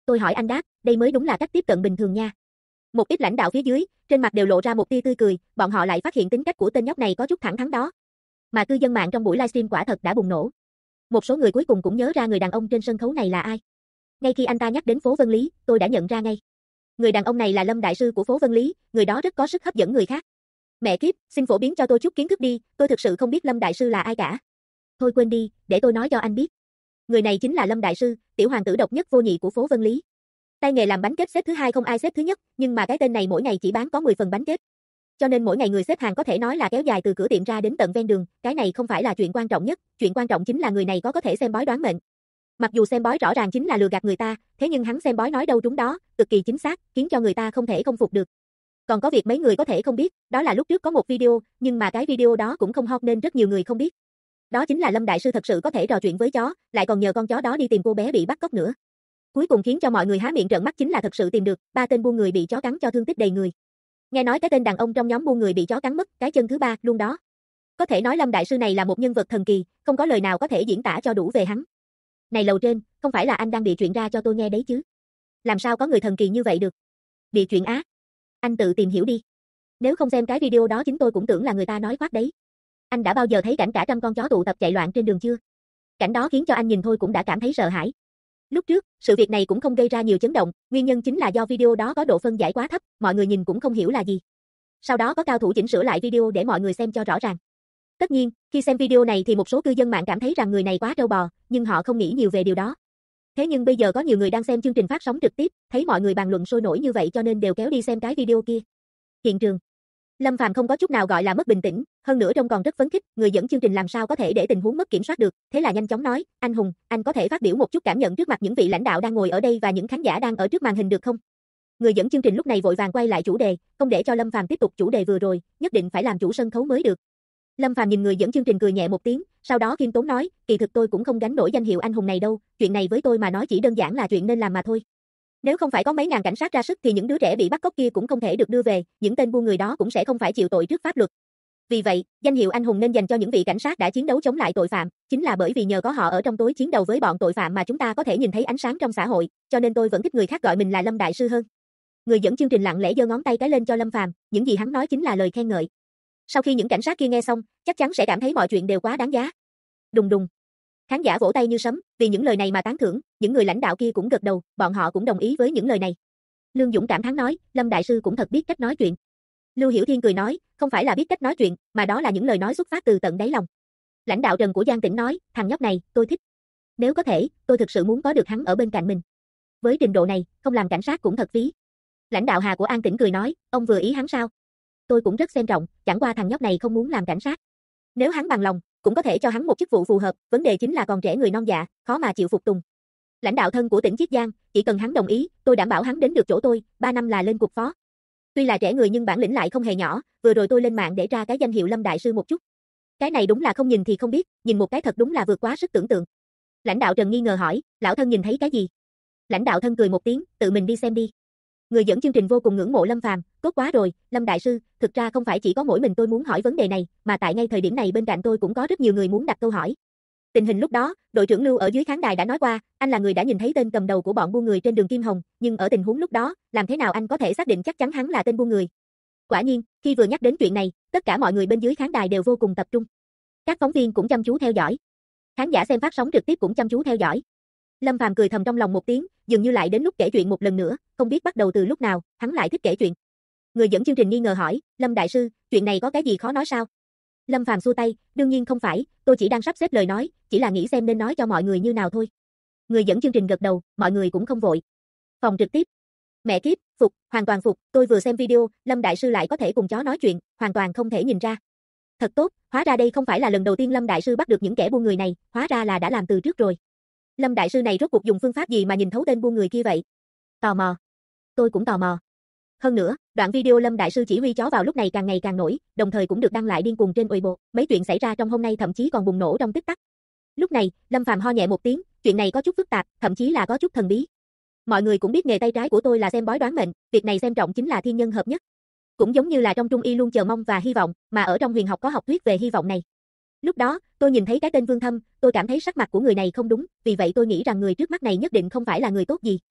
Tôi hỏi anh đáp, đây mới đúng là cách tiếp cận bình thường nha. Một ít lãnh đạo phía dưới, trên mặt đều lộ ra một tia tươi cười, bọn họ lại phát hiện tính cách của tên nhóc này có chút thẳng thắn đó. Mà cư dân mạng trong buổi livestream quả thật đã bùng nổ. Một số người cuối cùng cũng nhớ ra người đàn ông trên sân khấu này là ai. Ngay khi anh ta nhắc đến phố Vân Lý, tôi đã nhận ra ngay. Người đàn ông này là Lâm đại sư của phố Vân Lý, người đó rất có sức hấp dẫn người khác. Mẹ kiếp, xin phổ biến cho tôi chút kiến thức đi, tôi thực sự không biết Lâm đại sư là ai cả. Thôi quên đi, để tôi nói cho anh biết. Người này chính là Lâm đại sư, tiểu hoàng tử độc nhất vô nhị của phố Vân Lý. Tay nghề làm bánh kết xếp thứ hai không ai xếp thứ nhất, nhưng mà cái tên này mỗi ngày chỉ bán có 10 phần bánh kết. Cho nên mỗi ngày người xếp hàng có thể nói là kéo dài từ cửa tiệm ra đến tận ven đường, cái này không phải là chuyện quan trọng nhất, chuyện quan trọng chính là người này có thể xem bói đoán mệnh. Mặc dù xem bói rõ ràng chính là lừa gạt người ta, thế nhưng hắn xem bói nói đâu trúng đó, cực kỳ chính xác, khiến cho người ta không thể không phục được. Còn có việc mấy người có thể không biết, đó là lúc trước có một video, nhưng mà cái video đó cũng không hot nên rất nhiều người không biết. Đó chính là Lâm đại sư thật sự có thể trò chuyện với chó, lại còn nhờ con chó đó đi tìm cô bé bị bắt cóc nữa. Cuối cùng khiến cho mọi người há miệng trợn mắt chính là thật sự tìm được 3 tên buôn người bị chó cắn cho thương tích đầy người. Nghe nói cái tên đàn ông trong nhóm buôn người bị chó cắn mất cái chân thứ 3 luôn đó. Có thể nói Lâm đại sư này là một nhân vật thần kỳ, không có lời nào có thể diễn tả cho đủ về hắn. Này lầu trên, không phải là anh đang bịa chuyện ra cho tôi nghe đấy chứ? Làm sao có người thần kỳ như vậy được? Bịa chuyện á? Anh tự tìm hiểu đi. Nếu không xem cái video đó chính tôi cũng tưởng là người ta nói khoác đấy. Anh đã bao giờ thấy cảnh cả trăm con chó tụ tập chạy loạn trên đường chưa? Cảnh đó khiến cho anh nhìn thôi cũng đã cảm thấy sợ hãi. Lúc trước, sự việc này cũng không gây ra nhiều chấn động, nguyên nhân chính là do video đó có độ phân giải quá thấp, mọi người nhìn cũng không hiểu là gì. Sau đó có cao thủ chỉnh sửa lại video để mọi người xem cho rõ ràng. Tất nhiên, khi xem video này thì một số cư dân mạng cảm thấy rằng người này quá trâu bò, nhưng họ không nghĩ nhiều về điều đó. Thế nhưng bây giờ có nhiều người đang xem chương trình phát sóng trực tiếp, thấy mọi người bàn luận sôi nổi như vậy cho nên đều kéo đi xem cái video kia. Hiện trường, Lâm Phàm không có chút nào gọi là mất bình tĩnh, hơn nữa trông còn rất phấn khích, người dẫn chương trình làm sao có thể để tình huống mất kiểm soát được, thế là nhanh chóng nói, anh Hùng, anh có thể phát biểu một chút cảm nhận trước mặt những vị lãnh đạo đang ngồi ở đây và những khán giả đang ở trước màn hình được không? Người dẫn chương trình lúc này vội vàng quay lại chủ đề, không để cho Lâm Phàm tiếp tục chủ đề vừa rồi, nhất định phải làm chủ sân khấu mới được. Lâm Phàm nhìn người dẫn chương trình cười nhẹ một tiếng, sau đó khiêm tốn nói, kỳ thực tôi cũng không gánh nổi danh hiệu anh hùng này đâu, chuyện này với tôi mà nói chỉ đơn giản là chuyện nên làm mà thôi. Nếu không phải có mấy ngàn cảnh sát ra sức thì những đứa trẻ bị bắt cóc kia cũng không thể được đưa về, những tên buôn người đó cũng sẽ không phải chịu tội trước pháp luật. Vì vậy, danh hiệu anh hùng nên dành cho những vị cảnh sát đã chiến đấu chống lại tội phạm, chính là bởi vì nhờ có họ ở trong tối chiến đầu với bọn tội phạm mà chúng ta có thể nhìn thấy ánh sáng trong xã hội, cho nên tôi vẫn thích người khác gọi mình là Lâm đại sư hơn. Người dẫn chương trình lặng lẽ giơ ngón tay cái lên cho Lâm Phàm, những gì hắn nói chính là lời khen ngợi. Sau khi những cảnh sát kia nghe xong, chắc chắn sẽ cảm thấy mọi chuyện đều quá đáng giá. Đùng đùng. Khán giả vỗ tay như sấm, vì những lời này mà tán thưởng, những người lãnh đạo kia cũng gật đầu, bọn họ cũng đồng ý với những lời này. Lương Dũng cảm thán nói, Lâm đại sư cũng thật biết cách nói chuyện. Lưu Hiểu Thiên cười nói, không phải là biết cách nói chuyện, mà đó là những lời nói xuất phát từ tận đáy lòng. Lãnh đạo Trần của Giang Tĩnh nói, thằng nhóc này, tôi thích. Nếu có thể, tôi thực sự muốn có được hắn ở bên cạnh mình. Với trình độ này, không làm cảnh sát cũng thật phí. Lãnh đạo Hà của An Tĩnh cười nói, ông vừa ý hắn sao? Tôi cũng rất xem trọng, chẳng qua thằng nhóc này không muốn làm cảnh sát. Nếu hắn bằng lòng, cũng có thể cho hắn một chức vụ phù hợp, vấn đề chính là còn trẻ người non dạ, khó mà chịu phục tùng. Lãnh đạo thân của tỉnh Chiết Giang, chỉ cần hắn đồng ý, tôi đảm bảo hắn đến được chỗ tôi, 3 năm là lên cục phó. Tuy là trẻ người nhưng bản lĩnh lại không hề nhỏ, vừa rồi tôi lên mạng để tra cái danh hiệu Lâm đại sư một chút. Cái này đúng là không nhìn thì không biết, nhìn một cái thật đúng là vượt quá sức tưởng tượng. Lãnh đạo Trần nghi ngờ hỏi, lão thân nhìn thấy cái gì? Lãnh đạo thân cười một tiếng, tự mình đi xem đi. Người dẫn chương trình vô cùng ngưỡng mộ Lâm Phàm, tốt quá rồi, Lâm đại sư, thực ra không phải chỉ có mỗi mình tôi muốn hỏi vấn đề này, mà tại ngay thời điểm này bên cạnh tôi cũng có rất nhiều người muốn đặt câu hỏi. Tình hình lúc đó, đội trưởng Lưu ở dưới khán đài đã nói qua, anh là người đã nhìn thấy tên cầm đầu của bọn buôn người trên đường Kim Hồng, nhưng ở tình huống lúc đó, làm thế nào anh có thể xác định chắc chắn hắn là tên buôn người? Quả nhiên, khi vừa nhắc đến chuyện này, tất cả mọi người bên dưới khán đài đều vô cùng tập trung. Các phóng viên cũng chăm chú theo dõi. Khán giả xem phát sóng trực tiếp cũng chăm chú theo dõi. Lâm Phàm cười thầm trong lòng một tiếng, dường như lại đến lúc kể chuyện một lần nữa, không biết bắt đầu từ lúc nào, hắn lại thích kể chuyện. Người dẫn chương trình nghi ngờ hỏi, Lâm đại sư, chuyện này có cái gì khó nói sao? Lâm Phàm xua tay, đương nhiên không phải, tôi chỉ đang sắp xếp lời nói, chỉ là nghĩ xem nên nói cho mọi người như nào thôi. Người dẫn chương trình gật đầu, mọi người cũng không vội. Phòng trực tiếp. Mẹ kiếp, phục, hoàn toàn phục, tôi vừa xem video, Lâm đại sư lại có thể cùng chó nói chuyện, hoàn toàn không thể nhìn ra. Thật tốt, hóa ra đây không phải là lần đầu tiên Lâm đại sư bắt được những kẻ buôn người này, hóa ra là đã làm từ trước rồi. Lâm đại sư này rốt cuộc dùng phương pháp gì mà nhìn thấu tên buôn người kia vậy? Tò mò. Tôi cũng tò mò. Hơn nữa, đoạn video Lâm đại sư chỉ huy chó vào lúc này càng ngày càng nổi, đồng thời cũng được đăng lại điên cuồng trên Weibo, mấy chuyện xảy ra trong hôm nay thậm chí còn bùng nổ trong tích tắc. Lúc này, Lâm Phàm ho nhẹ một tiếng, chuyện này có chút phức tạp, thậm chí là có chút thần bí. Mọi người cũng biết nghề tay trái của tôi là xem bói đoán mệnh, việc này xem trọng chính là thiên nhân hợp nhất. Cũng giống như là trong Trung y luôn chờ mong và hy vọng, mà ở trong huyền học có học thuyết về hy vọng này. Lúc đó, tôi nhìn thấy cái tên Vương Thâm, tôi cảm thấy sắc mặt của người này không đúng, vì vậy tôi nghĩ rằng người trước mắt này nhất định không phải là người tốt gì.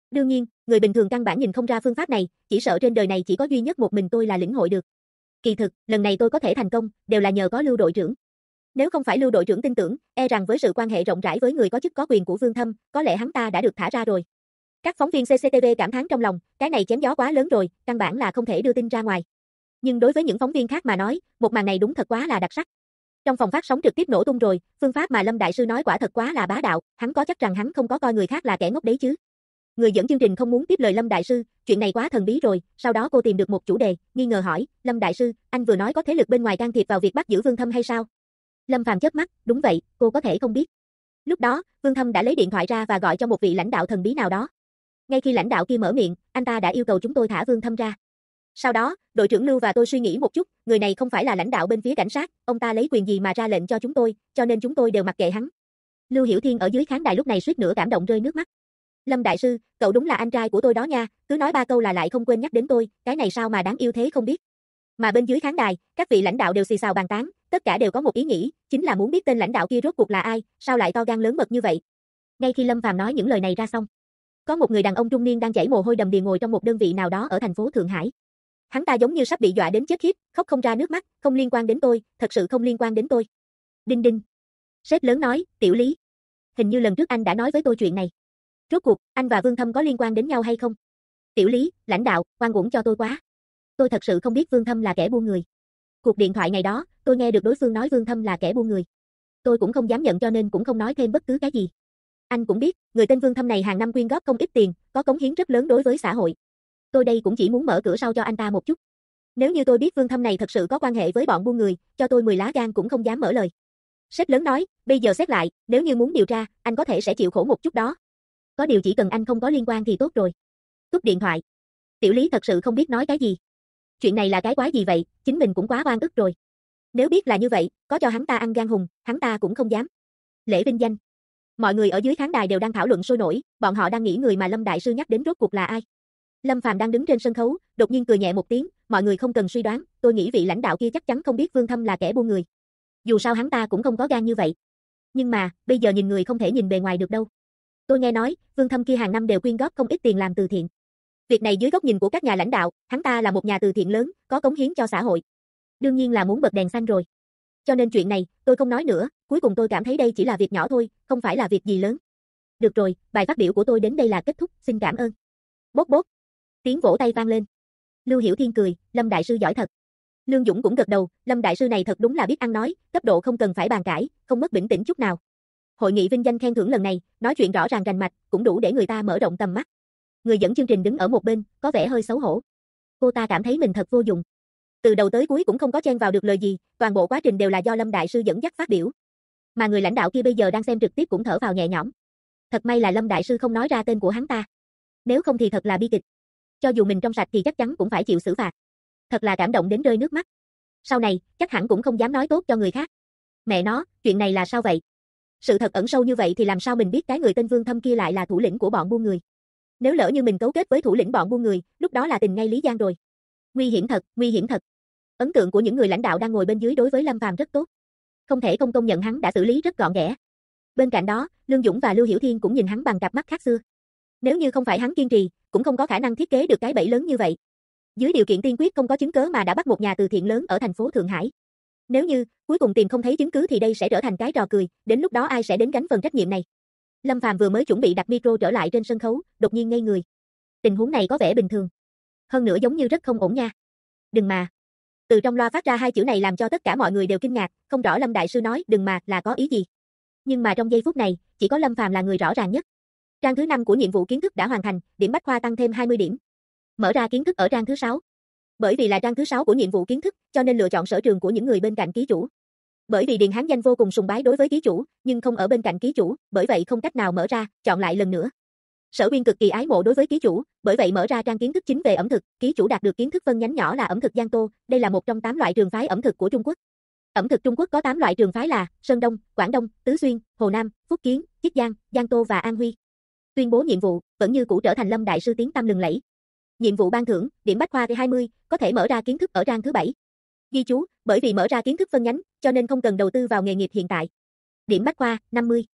Đương nhiên, người bình thường căn bản nhìn không ra phương pháp này, chỉ sợ trên đời này chỉ có duy nhất một mình tôi là lĩnh hội được. Kỳ thực, lần này tôi có thể thành công, đều là nhờ có Lưu đội trưởng. Nếu không phải Lưu đội trưởng tin tưởng, e rằng với sự quan hệ rộng rãi với người có chức có quyền của Vương Thâm, có lẽ hắn ta đã được thả ra rồi. Các phóng viên CCTV cảm thán trong lòng, cái này chém gió quá lớn rồi, căn bản là không thể đưa tin ra ngoài. Nhưng đối với những phóng viên khác mà nói, một màn này đúng thật quá là đặc sắc. Trong phòng phát sóng trực tiếp nổ tung rồi, phương pháp mà Lâm đại sư nói quả thật quá là bá đạo, hắn có chắc rằng hắn không có coi người khác là kẻ ngốc đấy chứ? Người dẫn chương trình không muốn tiếp lời Lâm đại sư, chuyện này quá thần bí rồi, sau đó cô tìm được một chủ đề, nghi ngờ hỏi, Lâm đại sư, anh vừa nói có thế lực bên ngoài can thiệp vào việc bắt giữ Vương Thâm hay sao? Lâm Phàm chớp mắt, đúng vậy, cô có thể không biết. Lúc đó, Vương Thâm đã lấy điện thoại ra và gọi cho một vị lãnh đạo thần bí nào đó. Ngay khi lãnh đạo kia mở miệng, anh ta đã yêu cầu chúng tôi thả Vương Thâm ra. Sau đó, đội trưởng Lưu và tôi suy nghĩ một chút, người này không phải là lãnh đạo bên phía cảnh sát, ông ta lấy quyền gì mà ra lệnh cho chúng tôi, cho nên chúng tôi đều mặc kệ hắn. Lưu Hiểu Thiên ở dưới khán đài lúc này suýt nữa cảm động rơi nước mắt. Lâm đại sư, cậu đúng là anh trai của tôi đó nha, cứ nói 3 câu là lại không quên nhắc đến tôi, cái này sao mà đáng yêu thế không biết. Mà bên dưới khán đài, các vị lãnh đạo đều xì xào bàn tán, tất cả đều có một ý nghĩ, chính là muốn biết tên lãnh đạo kia rốt cuộc là ai, sao lại to gan lớn mật như vậy. Ngay khi Lâm Phàm nói những lời này ra xong, có một người đàn ông trung niên đang chảy mồ hôi đầm đìa ngồi trong một đơn vị nào đó ở thành phố Thượng Hải. Hắn ta giống như sắp bị dọa đến chết khiếp, khóc không ra nước mắt, không liên quan đến tôi, thật sự không liên quan đến tôi. Đinh đinh. Sếp lớn nói, Tiểu Lý. Hình như lần trước anh đã nói với tôi chuyện này. Rốt cuộc, anh và Vương Thâm có liên quan đến nhau hay không? Tiểu Lý, lãnh đạo, oan uổng cho tôi quá. Tôi thật sự không biết Vương Thâm là kẻ buôn người. Cuộc điện thoại ngày đó, tôi nghe được đối phương nói Vương Thâm là kẻ buôn người. Tôi cũng không dám nhận cho nên cũng không nói thêm bất cứ cái gì. Anh cũng biết, người tên Vương Thâm này hàng năm quyên góp không ít tiền, có cống hiến rất lớn đối với xã hội. Tôi đây cũng chỉ muốn mở cửa sau cho anh ta một chút. Nếu như tôi biết Vương Thâm này thật sự có quan hệ với bọn buôn người, cho tôi 10 lá gan cũng không dám mở lời. Sếp lớn nói, bây giờ xét lại, nếu như muốn điều tra, anh có thể sẽ chịu khổ một chút đó. Có điều chỉ cần anh không có liên quan thì tốt rồi. Cúp điện thoại. Tiểu Lý thật sự không biết nói cái gì. Chuyện này là cái quái gì vậy, chính mình cũng quá oan ức rồi. Nếu biết là như vậy, có cho hắn ta ăn gan hùng, hắn ta cũng không dám. Lễ vinh danh. Mọi người ở dưới khán đài đều đang thảo luận sôi nổi, bọn họ đang nghĩ người mà Lâm đại sư nhắc đến rốt cuộc là ai. Lâm Phàm đang đứng trên sân khấu, đột nhiên cười nhẹ một tiếng, mọi người không cần suy đoán, tôi nghĩ vị lãnh đạo kia chắc chắn không biết Vương Thâm là kẻ buôn người. Dù sao hắn ta cũng không có gan như vậy. Nhưng mà, bây giờ nhìn người không thể nhìn bề ngoài được đâu. Tôi nghe nói, Vương Thâm kia hàng năm đều quyên góp không ít tiền làm từ thiện. Việc này dưới góc nhìn của các nhà lãnh đạo, hắn ta là một nhà từ thiện lớn, có cống hiến cho xã hội. Đương nhiên là muốn bật đèn xanh rồi. Cho nên chuyện này, tôi không nói nữa, cuối cùng tôi cảm thấy đây chỉ là việc nhỏ thôi, không phải là việc gì lớn. Được rồi, bài phát biểu của tôi đến đây là kết thúc, xin cảm ơn. Bốp bốp. Tiếng vỗ tay vang lên. Lưu Hiểu Thiên cười, Lâm đại sư giỏi thật. Lương Dũng cũng gật đầu, Lâm đại sư này thật đúng là biết ăn nói, cấp độ không cần phải bàn cãi, không mất bình tĩnh chút nào. Hội nghị vinh danh khen thưởng lần này, nói chuyện rõ ràng rành mạch, cũng đủ để người ta mở rộng tầm mắt. Người dẫn chương trình đứng ở một bên, có vẻ hơi xấu hổ. Cô ta cảm thấy mình thật vô dụng. Từ đầu tới cuối cũng không có chen vào được lời gì, toàn bộ quá trình đều là do Lâm đại sư dẫn dắt phát biểu. Mà người lãnh đạo kia bây giờ đang xem trực tiếp cũng thở vào nhẹ nhõm. Thật may là Lâm đại sư không nói ra tên của hắn ta. Nếu không thì thật là bi kịch. Cho dù mình trong sạch thì chắc chắn cũng phải chịu xử phạt. Thật là cảm động đến rơi nước mắt. Sau này, chắc hẳn cũng không dám nói tốt cho người khác. Mẹ nó, chuyện này là sao vậy? Sự thật ẩn sâu như vậy thì làm sao mình biết cái người tên Vương Thâm kia lại là thủ lĩnh của bọn buôn người? Nếu lỡ như mình cấu kết với thủ lĩnh bọn buôn người, lúc đó là tình ngay lý giang rồi. Nguy hiểm thật, nguy hiểm thật. Ấn tượng của những người lãnh đạo đang ngồi bên dưới đối với Lâm Phàm rất tốt. Không thể không công nhận hắn đã xử lý rất gọn ghẽ. Bên cạnh đó, Lương Dũng và Lưu Hiểu Thiên cũng nhìn hắn bằng cặp mắt khác xưa. Nếu như không phải hắn kiên trì, cũng không có khả năng thiết kế được cái bẫy lớn như vậy. Dưới điều kiện tiên quyết không có chứng cớ mà đã bắt một nhà từ thiện lớn ở thành phố Thượng Hải. Nếu như, cuối cùng tìm không thấy chứng cứ thì đây sẽ trở thành cái trò cười, đến lúc đó ai sẽ đến gánh phần trách nhiệm này. Lâm Phàm vừa mới chuẩn bị đặt micro trở lại trên sân khấu, đột nhiên ngây người. Tình huống này có vẻ bình thường. Hơn nữa giống như rất không ổn nha. Đừng mà. Từ trong loa phát ra hai chữ này làm cho tất cả mọi người đều kinh ngạc, không rõ Lâm đại sư nói đừng mà là có ý gì. Nhưng mà trong giây phút này, chỉ có Lâm Phàm là người rõ ràng nhất. Trang thứ 5 của nhiệm vụ kiến thức đã hoàn thành, điểm bách khoa tăng thêm 20 điểm. Mở ra kiến thức ở trang thứ 6. Bởi vì là trang thứ 6 của nhiệm vụ kiến thức, cho nên lựa chọn sở trường của những người bên cạnh ký chủ. Bởi vì Điền Hán Danh vô cùng sùng bái đối với ký chủ, nhưng không ở bên cạnh ký chủ, bởi vậy không cách nào mở ra, chọn lại lần nữa. Sở Uyên cực kỳ ái mộ đối với ký chủ, bởi vậy mở ra trang kiến thức chính về ẩm thực, ký chủ đạt được kiến thức phân nhánh nhỏ là ẩm thực Giang Tô, đây là một trong 8 loại trường phái ẩm thực của Trung Quốc. Ẩm thực Trung Quốc có 8 loại trường phái là Sơn Đông, Quảng Đông, Tứ Xuyên, Hồ Nam, Phúc Kiến, Chiết Giang, Giang Tô và An Huy. Tuyên bố nhiệm vụ, vẫn như cũ trở thành Lâm đại sư tiếng tăm lừng lẫy. Nhiệm vụ ban thưởng, điểm bách khoa 20, có thể mở ra kiến thức ở trang thứ 7. Ghi chú, bởi vì mở ra kiến thức phân nhánh, cho nên không cần đầu tư vào nghề nghiệp hiện tại. Điểm bách khoa 50.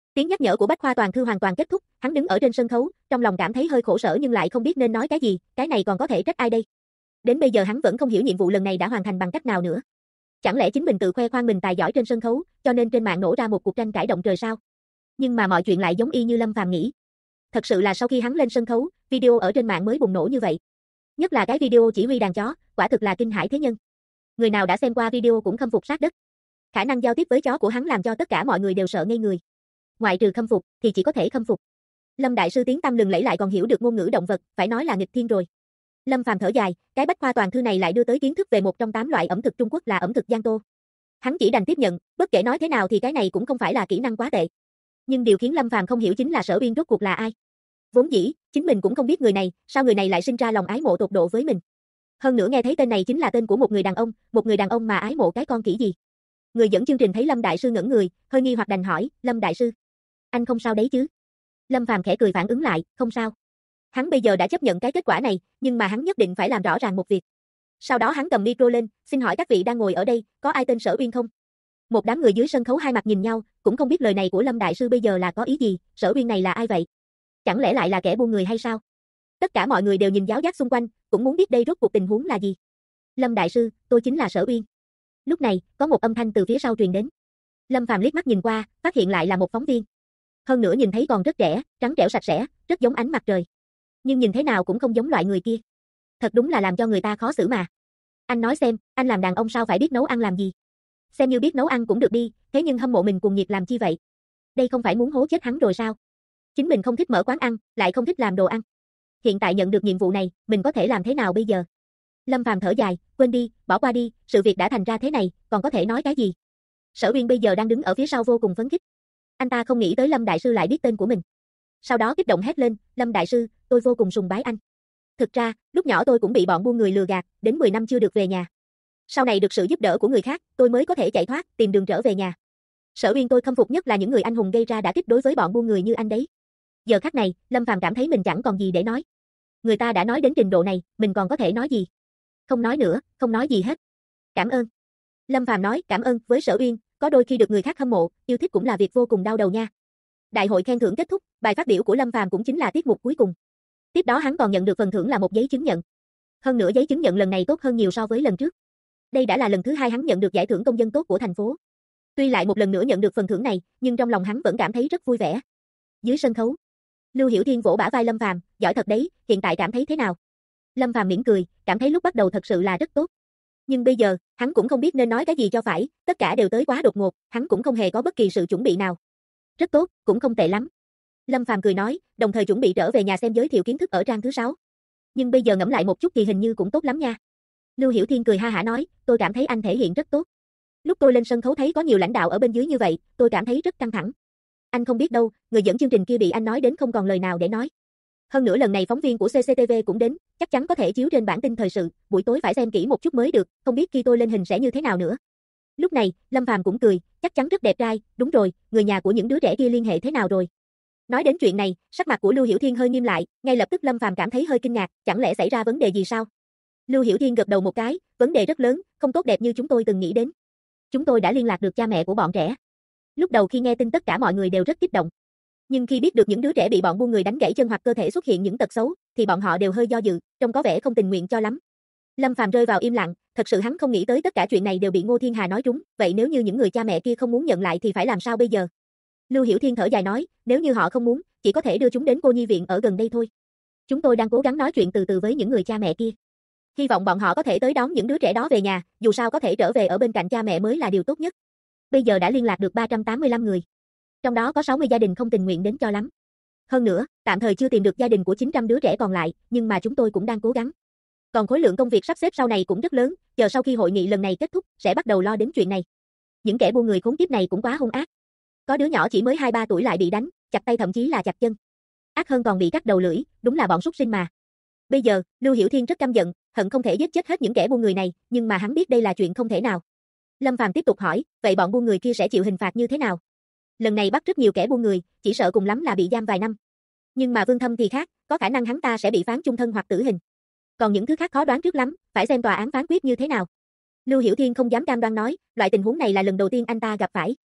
Tiếng nhắc nhở của Bách Khoa Toàn Thư hoàn toàn kết thúc, hắn đứng ở trên sân khấu, trong lòng cảm thấy hơi khổ sở nhưng lại không biết nên nói cái gì, cái này còn có thể trách ai đây? Đến bây giờ hắn vẫn không hiểu nhiệm vụ lần này đã hoàn thành bằng cách nào nữa. Chẳng lẽ chính mình tự khoe khoang mình tài giỏi trên sân khấu, cho nên trên mạng nổ ra một cuộc tranh cãi động trời sao? Nhưng mà mọi chuyện lại giống y như Lâm Phàm nghĩ. Thật sự là sau khi hắn lên sân khấu, video ở trên mạng mới bùng nổ như vậy. Nhất là cái video chỉ huy đàn chó, quả thực là kinh hãi thế nhân. Người nào đã xem qua video cũng khâm phục sát đất. Khả năng giao tiếp với chó của hắn làm cho tất cả mọi người đều sợ ngây người. Ngoại trừ khâm phục, thì chỉ có thể khâm phục. Lâm đại sư tiếng tăm lừng lẫy lại còn hiểu được ngôn ngữ động vật, phải nói là nghịch thiên rồi. Lâm Phàm thở dài, cái Bách Khoa Toàn Thư này lại đưa tới kiến thức về một trong 8 loại ẩm thực Trung Quốc là ẩm thực Giang Tô. Hắn chỉ đành tiếp nhận, bất kể nói thế nào thì cái này cũng không phải là kỹ năng quá tệ. Nhưng điều khiến Lâm Phàm không hiểu chính là Sở Uyên rốt cuộc là ai. Vốn dĩ, chính mình cũng không biết người này, sao người này lại sinh ra lòng ái mộ tột độ với mình. Hơn nữa nghe thấy tên này chính là tên của một người đàn ông mà ái mộ cái con khỉ gì. Người dẫn chương trình thấy Lâm đại sư ngẩn người, hơi nghi hoặc đành hỏi, Lâm đại sư, anh không sao đấy chứ? Lâm Phàm khẽ cười phản ứng lại, không sao. Hắn bây giờ đã chấp nhận cái kết quả này, nhưng mà hắn nhất định phải làm rõ ràng một việc. Sau đó hắn cầm micro lên, xin hỏi các vị đang ngồi ở đây, có ai tên Sở Uyên không? Một đám người dưới sân khấu hai mặt nhìn nhau, cũng không biết lời này của Lâm đại sư bây giờ là có ý gì, Sở Uyên này là ai vậy? Chẳng lẽ lại là kẻ buôn người hay sao? Tất cả mọi người đều nhìn giáo giác xung quanh, cũng muốn biết đây rốt cuộc tình huống là gì. Lâm đại sư, tôi chính là Sở Uyên. Lúc này, có một âm thanh từ phía sau truyền đến. Lâm Phàm liếc mắt nhìn qua, phát hiện lại là một phóng viên. Hơn nữa nhìn thấy còn rất trẻ, trắng trẻo sạch sẽ, rất giống ánh mặt trời. Nhưng nhìn thế nào cũng không giống loại người kia. Thật đúng là làm cho người ta khó xử mà. Anh nói xem, anh làm đàn ông sao phải biết nấu ăn làm gì? Xem như biết nấu ăn cũng được đi, thế nhưng hâm mộ mình cuồng nhiệt làm chi vậy? Đây không phải muốn hố chết hắn rồi sao? Chính mình không thích mở quán ăn, lại không thích làm đồ ăn. Hiện tại nhận được nhiệm vụ này, mình có thể làm thế nào bây giờ? Lâm Phàm thở dài, quên đi, bỏ qua đi, sự việc đã thành ra thế này, còn có thể nói cái gì? Sở Uyên bây giờ đang đứng ở phía sau vô cùng phấn khích. Anh ta không nghĩ tới Lâm đại sư lại biết tên của mình. Sau đó kích động hét lên, Lâm đại sư, tôi vô cùng sùng bái anh. Thực ra, lúc nhỏ tôi cũng bị bọn buôn người lừa gạt, đến 10 năm chưa được về nhà. Sau này được sự giúp đỡ của người khác, tôi mới có thể chạy thoát, tìm đường trở về nhà. Sở Uyên tôi khâm phục nhất là những người anh hùng gây ra đả kích đối với bọn buôn người như anh đấy. Giờ khắc này, Lâm Phàm cảm thấy mình chẳng còn gì để nói. Người ta đã nói đến trình độ này, mình còn có thể nói gì? Không nói nữa, không nói gì hết. Cảm ơn. Lâm Phàm nói cảm ơn với Sở Uyên, có đôi khi được người khác hâm mộ, yêu thích cũng là việc vô cùng đau đầu nha. Đại hội khen thưởng kết thúc, bài phát biểu của Lâm Phàm cũng chính là tiết mục cuối cùng. Tiếp đó hắn còn nhận được phần thưởng là một giấy chứng nhận. Hơn nữa giấy chứng nhận lần này tốt hơn nhiều so với lần trước. Đây đã là lần thứ 2 hắn nhận được giải thưởng công dân tốt của thành phố. Tuy lại một lần nữa nhận được phần thưởng này, nhưng trong lòng hắn vẫn cảm thấy rất vui vẻ. Dưới sân khấu, Lưu Hiểu Thiên vỗ bả vai Lâm Phàm, giỏi thật đấy, hiện tại cảm thấy thế nào? Lâm Phàm mỉm cười, cảm thấy lúc bắt đầu thật sự là rất tốt. Nhưng bây giờ, hắn cũng không biết nên nói cái gì cho phải, tất cả đều tới quá đột ngột, hắn cũng không hề có bất kỳ sự chuẩn bị nào. Rất tốt, cũng không tệ lắm. Lâm Phàm cười nói, đồng thời chuẩn bị trở về nhà xem giới thiệu kiến thức ở trang thứ 6. Nhưng bây giờ ngẫm lại một chút thì hình như cũng tốt lắm nha. Lưu Hiểu Thiên cười ha hả nói, tôi cảm thấy anh thể hiện rất tốt. Lúc tôi lên sân khấu thấy có nhiều lãnh đạo ở bên dưới như vậy, tôi cảm thấy rất căng thẳng. Anh không biết đâu, người dẫn chương trình kia bị anh nói đến không còn lời nào để nói. Hơn nữa lần này phóng viên của CCTV cũng đến, chắc chắn có thể chiếu trên bản tin thời sự, buổi tối phải xem kỹ một chút mới được, không biết khi tôi lên hình sẽ như thế nào nữa. Lúc này, Lâm Phàm cũng cười, chắc chắn rất đẹp trai, đúng rồi, người nhà của những đứa trẻ kia liên hệ thế nào rồi? Nói đến chuyện này, sắc mặt của Lưu Hiểu Thiên hơi nghiêm lại, ngay lập tức Lâm Phàm cảm thấy hơi kinh ngạc, chẳng lẽ xảy ra vấn đề gì sao? Lưu Hiểu Thiên gật đầu một cái, vấn đề rất lớn, không tốt đẹp như chúng tôi từng nghĩ đến. Chúng tôi đã liên lạc được cha mẹ của bọn trẻ. Lúc đầu khi nghe tin tất cả mọi người đều rất kích động. Nhưng khi biết được những đứa trẻ bị bọn buôn người đánh gãy chân hoặc cơ thể xuất hiện những tật xấu, thì bọn họ đều hơi do dự, trông có vẻ không tình nguyện cho lắm. Lâm Phàm rơi vào im lặng, thật sự hắn không nghĩ tới tất cả chuyện này đều bị Ngô Thiên Hà nói trúng, vậy nếu như những người cha mẹ kia không muốn nhận lại thì phải làm sao bây giờ? Lưu Hiểu Thiên thở dài nói, nếu như họ không muốn, chỉ có thể đưa chúng đến cô nhi viện ở gần đây thôi. Chúng tôi đang cố gắng nói chuyện từ từ với những người cha mẹ kia. Hy vọng bọn họ có thể tới đón những đứa trẻ đó về nhà, dù sao có thể trở về ở bên cạnh cha mẹ mới là điều tốt nhất. Bây giờ đã liên lạc được 385 người. Trong đó có 60 gia đình không tình nguyện đến cho lắm. Hơn nữa, tạm thời chưa tìm được gia đình của 900 đứa trẻ còn lại, nhưng mà chúng tôi cũng đang cố gắng. Còn khối lượng công việc sắp xếp sau này cũng rất lớn, chờ sau khi hội nghị lần này kết thúc, sẽ bắt đầu lo đến chuyện này. Những kẻ buôn người khốn kiếp này cũng quá hung ác. Có đứa nhỏ chỉ mới 2-3 tuổi lại bị đánh, chặt tay thậm chí là chặt chân. Ác hơn còn bị cắt đầu lưỡi, đúng là bọn súc sinh mà. Bây giờ, Lưu Hiểu Thiên rất căm giận, hận không thể giết chết hết những kẻ buôn người này, nhưng mà hắn biết đây là chuyện không thể nào. Lâm Phàm tiếp tục hỏi, vậy bọn buôn người kia sẽ chịu hình phạt như thế nào? Lần này bắt rất nhiều kẻ buôn người, chỉ sợ cùng lắm là bị giam vài năm. Nhưng mà Vương Thâm thì khác, có khả năng hắn ta sẽ bị phán chung thân hoặc tử hình. Còn những thứ khác khó đoán trước lắm, phải xem tòa án phán quyết như thế nào. Lưu Hiểu Thiên không dám cam đoan nói, loại tình huống này là lần đầu tiên anh ta gặp phải.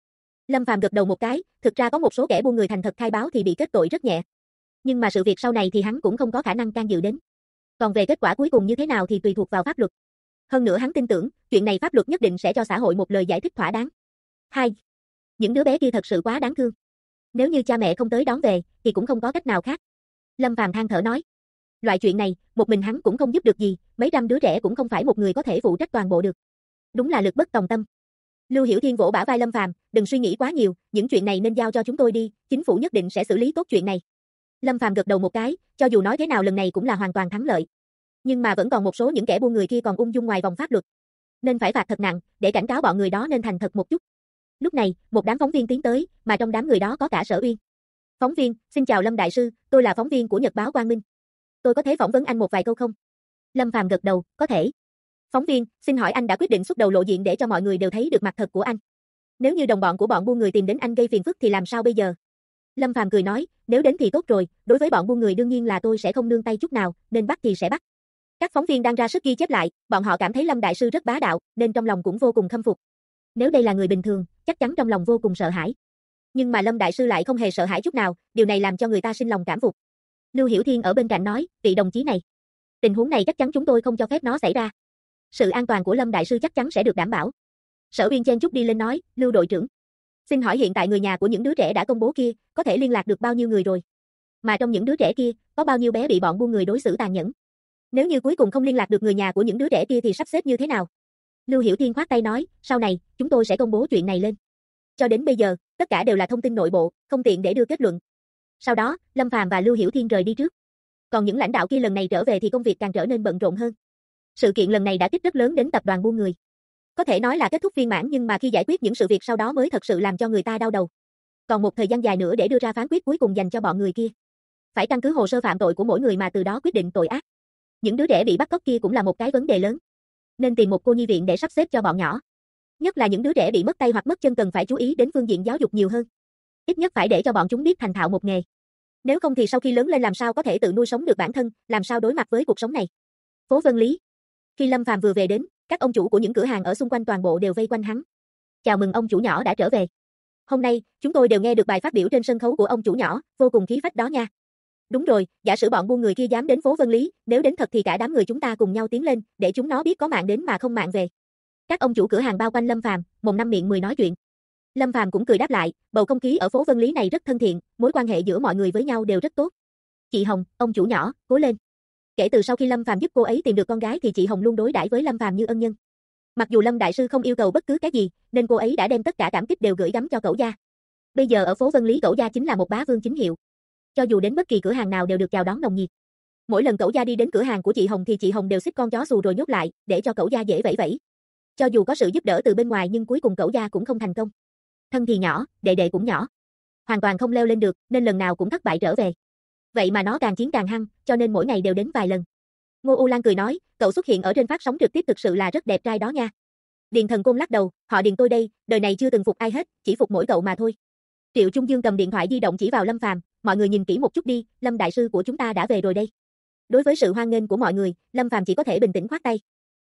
Lâm Phàm gật đầu một cái, thực ra có một số kẻ buôn người thành thật khai báo thì bị kết tội rất nhẹ. Nhưng mà sự việc sau này thì hắn cũng không có khả năng can dự đến. Còn về kết quả cuối cùng như thế nào thì tùy thuộc vào pháp luật. Hơn nữa hắn tin tưởng, chuyện này pháp luật nhất định sẽ cho xã hội một lời giải thích thỏa đáng. 2. Những đứa bé kia thật sự quá đáng thương. Nếu như cha mẹ không tới đón về, thì cũng không có cách nào khác. Lâm Phàm than thở nói. Loại chuyện này, một mình hắn cũng không giúp được gì, mấy trăm đứa trẻ cũng không phải một người có thể phụ trách toàn bộ được. Đúng là lực bất tòng tâm. Lưu Hiểu Thiên vỗ bả vai Lâm Phàm, đừng suy nghĩ quá nhiều, những chuyện này nên giao cho chúng tôi đi, chính phủ nhất định sẽ xử lý tốt chuyện này. Lâm Phàm gật đầu một cái, cho dù nói thế nào lần này cũng là hoàn toàn thắng lợi. Nhưng mà vẫn còn một số những kẻ buôn người kia còn ung dung ngoài vòng pháp luật. Nên phải phạt thật nặng, để cảnh cáo bọn người đó nên thành thật một chút. Lúc này, một đám phóng viên tiến tới, mà trong đám người đó có cả Sở Uyên. Phóng viên, xin chào Lâm Đại Sư, tôi là phóng viên của Nhật báo Quang Minh. Tôi có thể phỏng vấn anh một vài câu không? Lâm Phàm gật đầu, có thể. Phóng viên, xin hỏi anh đã quyết định xuất đầu lộ diện để cho mọi người đều thấy được mặt thật của anh. Nếu như đồng bọn của bọn buôn người tìm đến anh gây phiền phức thì làm sao bây giờ? Lâm Phàm cười nói, nếu đến thì tốt rồi, đối với bọn buôn người đương nhiên là tôi sẽ không nương tay chút nào, nên bắt thì sẽ bắt. Các phóng viên đang ra sức ghi chép lại, bọn họ cảm thấy Lâm Đại Sư rất bá đạo, nên trong lòng cũng vô cùng khâm phục. Nếu đây là người bình thường, chắc chắn trong lòng vô cùng sợ hãi. Nhưng mà Lâm Đại Sư lại không hề sợ hãi chút nào, điều này làm cho người ta sinh lòng cảm phục. Lưu Hiểu Thiên ở bên cạnh nói, vị đồng chí này, tình huống này chắc chắn chúng tôi không cho phép nó xảy ra. Sự an toàn của Lâm Đại Sư chắc chắn sẽ được đảm bảo. Sở Uyên chen chúc đi lên nói, Lưu đội trưởng, xin hỏi hiện tại người nhà của những đứa trẻ đã công bố kia, có thể liên lạc được bao nhiêu người rồi? Mà trong những đứa trẻ kia, có bao nhiêu bé bị bọn buôn người đối xử tàn nhẫn? Nếu như cuối cùng không liên lạc được người nhà của những đứa trẻ kia thì sắp xếp như thế nào? Lưu Hiểu Thiên khoát tay nói, sau này, chúng tôi sẽ công bố chuyện này lên. Cho đến bây giờ, tất cả đều là thông tin nội bộ, không tiện để đưa kết luận. Sau đó, Lâm Phàm và Lưu Hiểu Thiên rời đi trước. Còn những lãnh đạo kia lần này trở về thì công việc càng trở nên bận rộn hơn. Sự kiện lần này đã kích rất lớn đến tập đoàn buôn người. Có thể nói là kết thúc viên mãn nhưng mà khi giải quyết những sự việc sau đó mới thật sự làm cho người ta đau đầu. Còn một thời gian dài nữa để đưa ra phán quyết cuối cùng dành cho bọn người kia. Phải căn cứ hồ sơ phạm tội của mỗi người mà từ đó quyết định tội ác. Những đứa trẻ bị bắt cóc kia cũng là một cái vấn đề lớn. Nên tìm một cô nhi viện để sắp xếp cho bọn nhỏ. Nhất là những đứa trẻ bị mất tay hoặc mất chân cần phải chú ý đến phương diện giáo dục nhiều hơn. Ít nhất phải để cho bọn chúng biết thành thạo một nghề. Nếu không thì sau khi lớn lên làm sao có thể tự nuôi sống được bản thân, làm sao đối mặt với cuộc sống này. Phố Vân Lý. Khi Lâm Phàm vừa về đến, các ông chủ của những cửa hàng ở xung quanh toàn bộ đều vây quanh hắn. Chào mừng ông chủ nhỏ đã trở về. Hôm nay, chúng tôi đều nghe được bài phát biểu trên sân khấu của ông chủ nhỏ, vô cùng khí phách đó nha. Đúng rồi, giả sử bọn buôn người kia dám đến phố Vân Lý, nếu đến thật thì cả đám người chúng ta cùng nhau tiến lên, để chúng nó biết có mạng đến mà không mạng về. Các ông chủ cửa hàng bao quanh Lâm Phàm, mồm năm miệng mười nói chuyện. Lâm Phàm cũng cười đáp lại, bầu không khí ở phố Vân Lý này rất thân thiện, mối quan hệ giữa mọi người với nhau đều rất tốt. Chị Hồng, ông chủ nhỏ, cố lên. Kể từ sau khi Lâm Phàm giúp cô ấy tìm được con gái thì chị Hồng luôn đối đãi với Lâm Phàm như ân nhân. Mặc dù Lâm Đại Sư không yêu cầu bất cứ cái gì, nên cô ấy đã đem tất cả cảm kích đều gửi gắm cho cẩu gia. Bây giờ ở phố Vân Lý cẩu gia chính là một bá vương chính hiệu. Cho dù đến bất kỳ cửa hàng nào đều được chào đón nồng nhiệt. Mỗi lần cẩu gia đi đến cửa hàng của chị Hồng thì chị Hồng đều xích con chó xù rồi nhốt lại, để cho cẩu gia dễ vẫy vẫy. Cho dù có sự giúp đỡ từ bên ngoài nhưng cuối cùng cẩu gia cũng không thành công. Thân thì nhỏ, đệ đệ cũng nhỏ. Hoàn toàn không leo lên được, nên lần nào cũng thất bại trở về. Vậy mà nó càng chiến càng hăng, cho nên mỗi ngày đều đến vài lần. Ngô U Lan cười nói, cậu xuất hiện ở trên phát sóng trực tiếp thực sự là rất đẹp trai đó nha. Điền Thần Côn lắc đầu, họ Điền tôi đây, đời này chưa từng phục ai hết, chỉ phục mỗi cậu mà thôi. Triệu Trung Dương cầm điện thoại di động chỉ vào Lâm Phàm, mọi người nhìn kỹ một chút đi, Lâm Đại Sư của chúng ta đã về rồi đây. Đối với sự hoan nghênh của mọi người, Lâm Phàm chỉ có thể bình tĩnh khoát tay.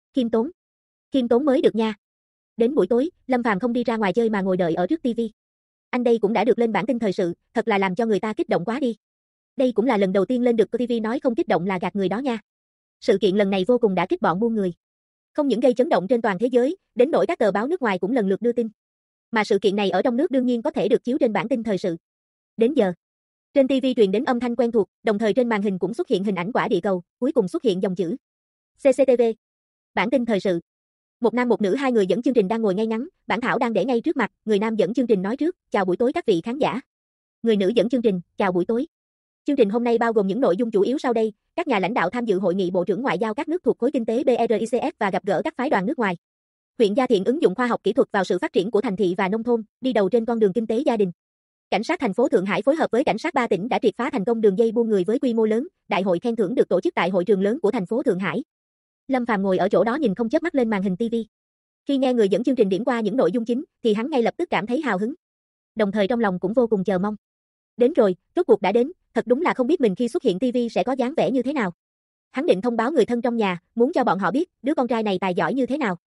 Khiêm tốn mới được nha. Đến buổi tối, Lâm Phàm không đi ra ngoài chơi mà ngồi đợi ở trước tivi. Anh đây cũng đã được lên bản tin thời sự, thật là làm cho người ta kích động quá đi. Đây cũng là lần đầu tiên lên được TV nói không kích động là gạt người đó nha. Sự kiện lần này vô cùng đã kích bọn buôn người. Không những gây chấn động trên toàn thế giới, đến nỗi các tờ báo nước ngoài cũng lần lượt đưa tin. Mà sự kiện này ở trong nước đương nhiên có thể được chiếu trên bản tin thời sự. Đến giờ, trên TV truyền đến âm thanh quen thuộc, đồng thời trên màn hình cũng xuất hiện hình ảnh quả địa cầu, cuối cùng xuất hiện dòng chữ CCTV. Bản tin thời sự. Một nam một nữ hai người dẫn chương trình đang ngồi ngay ngắn, bản thảo đang để ngay trước mặt, người nam dẫn chương trình nói trước, chào buổi tối các vị khán giả. Người nữ dẫn chương trình, chào buổi tối. Chương trình hôm nay bao gồm những nội dung chủ yếu sau đây, các nhà lãnh đạo tham dự hội nghị bộ trưởng ngoại giao các nước thuộc khối kinh tế BRICS và gặp gỡ các phái đoàn nước ngoài. Huyện Gia Thiện ứng dụng khoa học kỹ thuật vào sự phát triển của thành thị và nông thôn, đi đầu trên con đường kinh tế gia đình. Cảnh sát thành phố Thượng Hải phối hợp với cảnh sát 3 tỉnh đã triệt phá thành công đường dây buôn người với quy mô lớn, đại hội khen thưởng được tổ chức tại hội trường lớn của thành phố Thượng Hải. Lâm Phàm ngồi ở chỗ đó nhìn không chớp mắt lên màn hình TV. Khi nghe người dẫn chương trình điểm qua những nội dung chính, thì hắn ngay lập tức cảm thấy hào hứng. Đồng thời trong lòng cũng vô cùng chờ mong. Đến rồi, rốt cuộc đã đến, thật đúng là không biết mình khi xuất hiện TV sẽ có dáng vẻ như thế nào. Hắn định thông báo người thân trong nhà, muốn cho bọn họ biết, đứa con trai này tài giỏi như thế nào.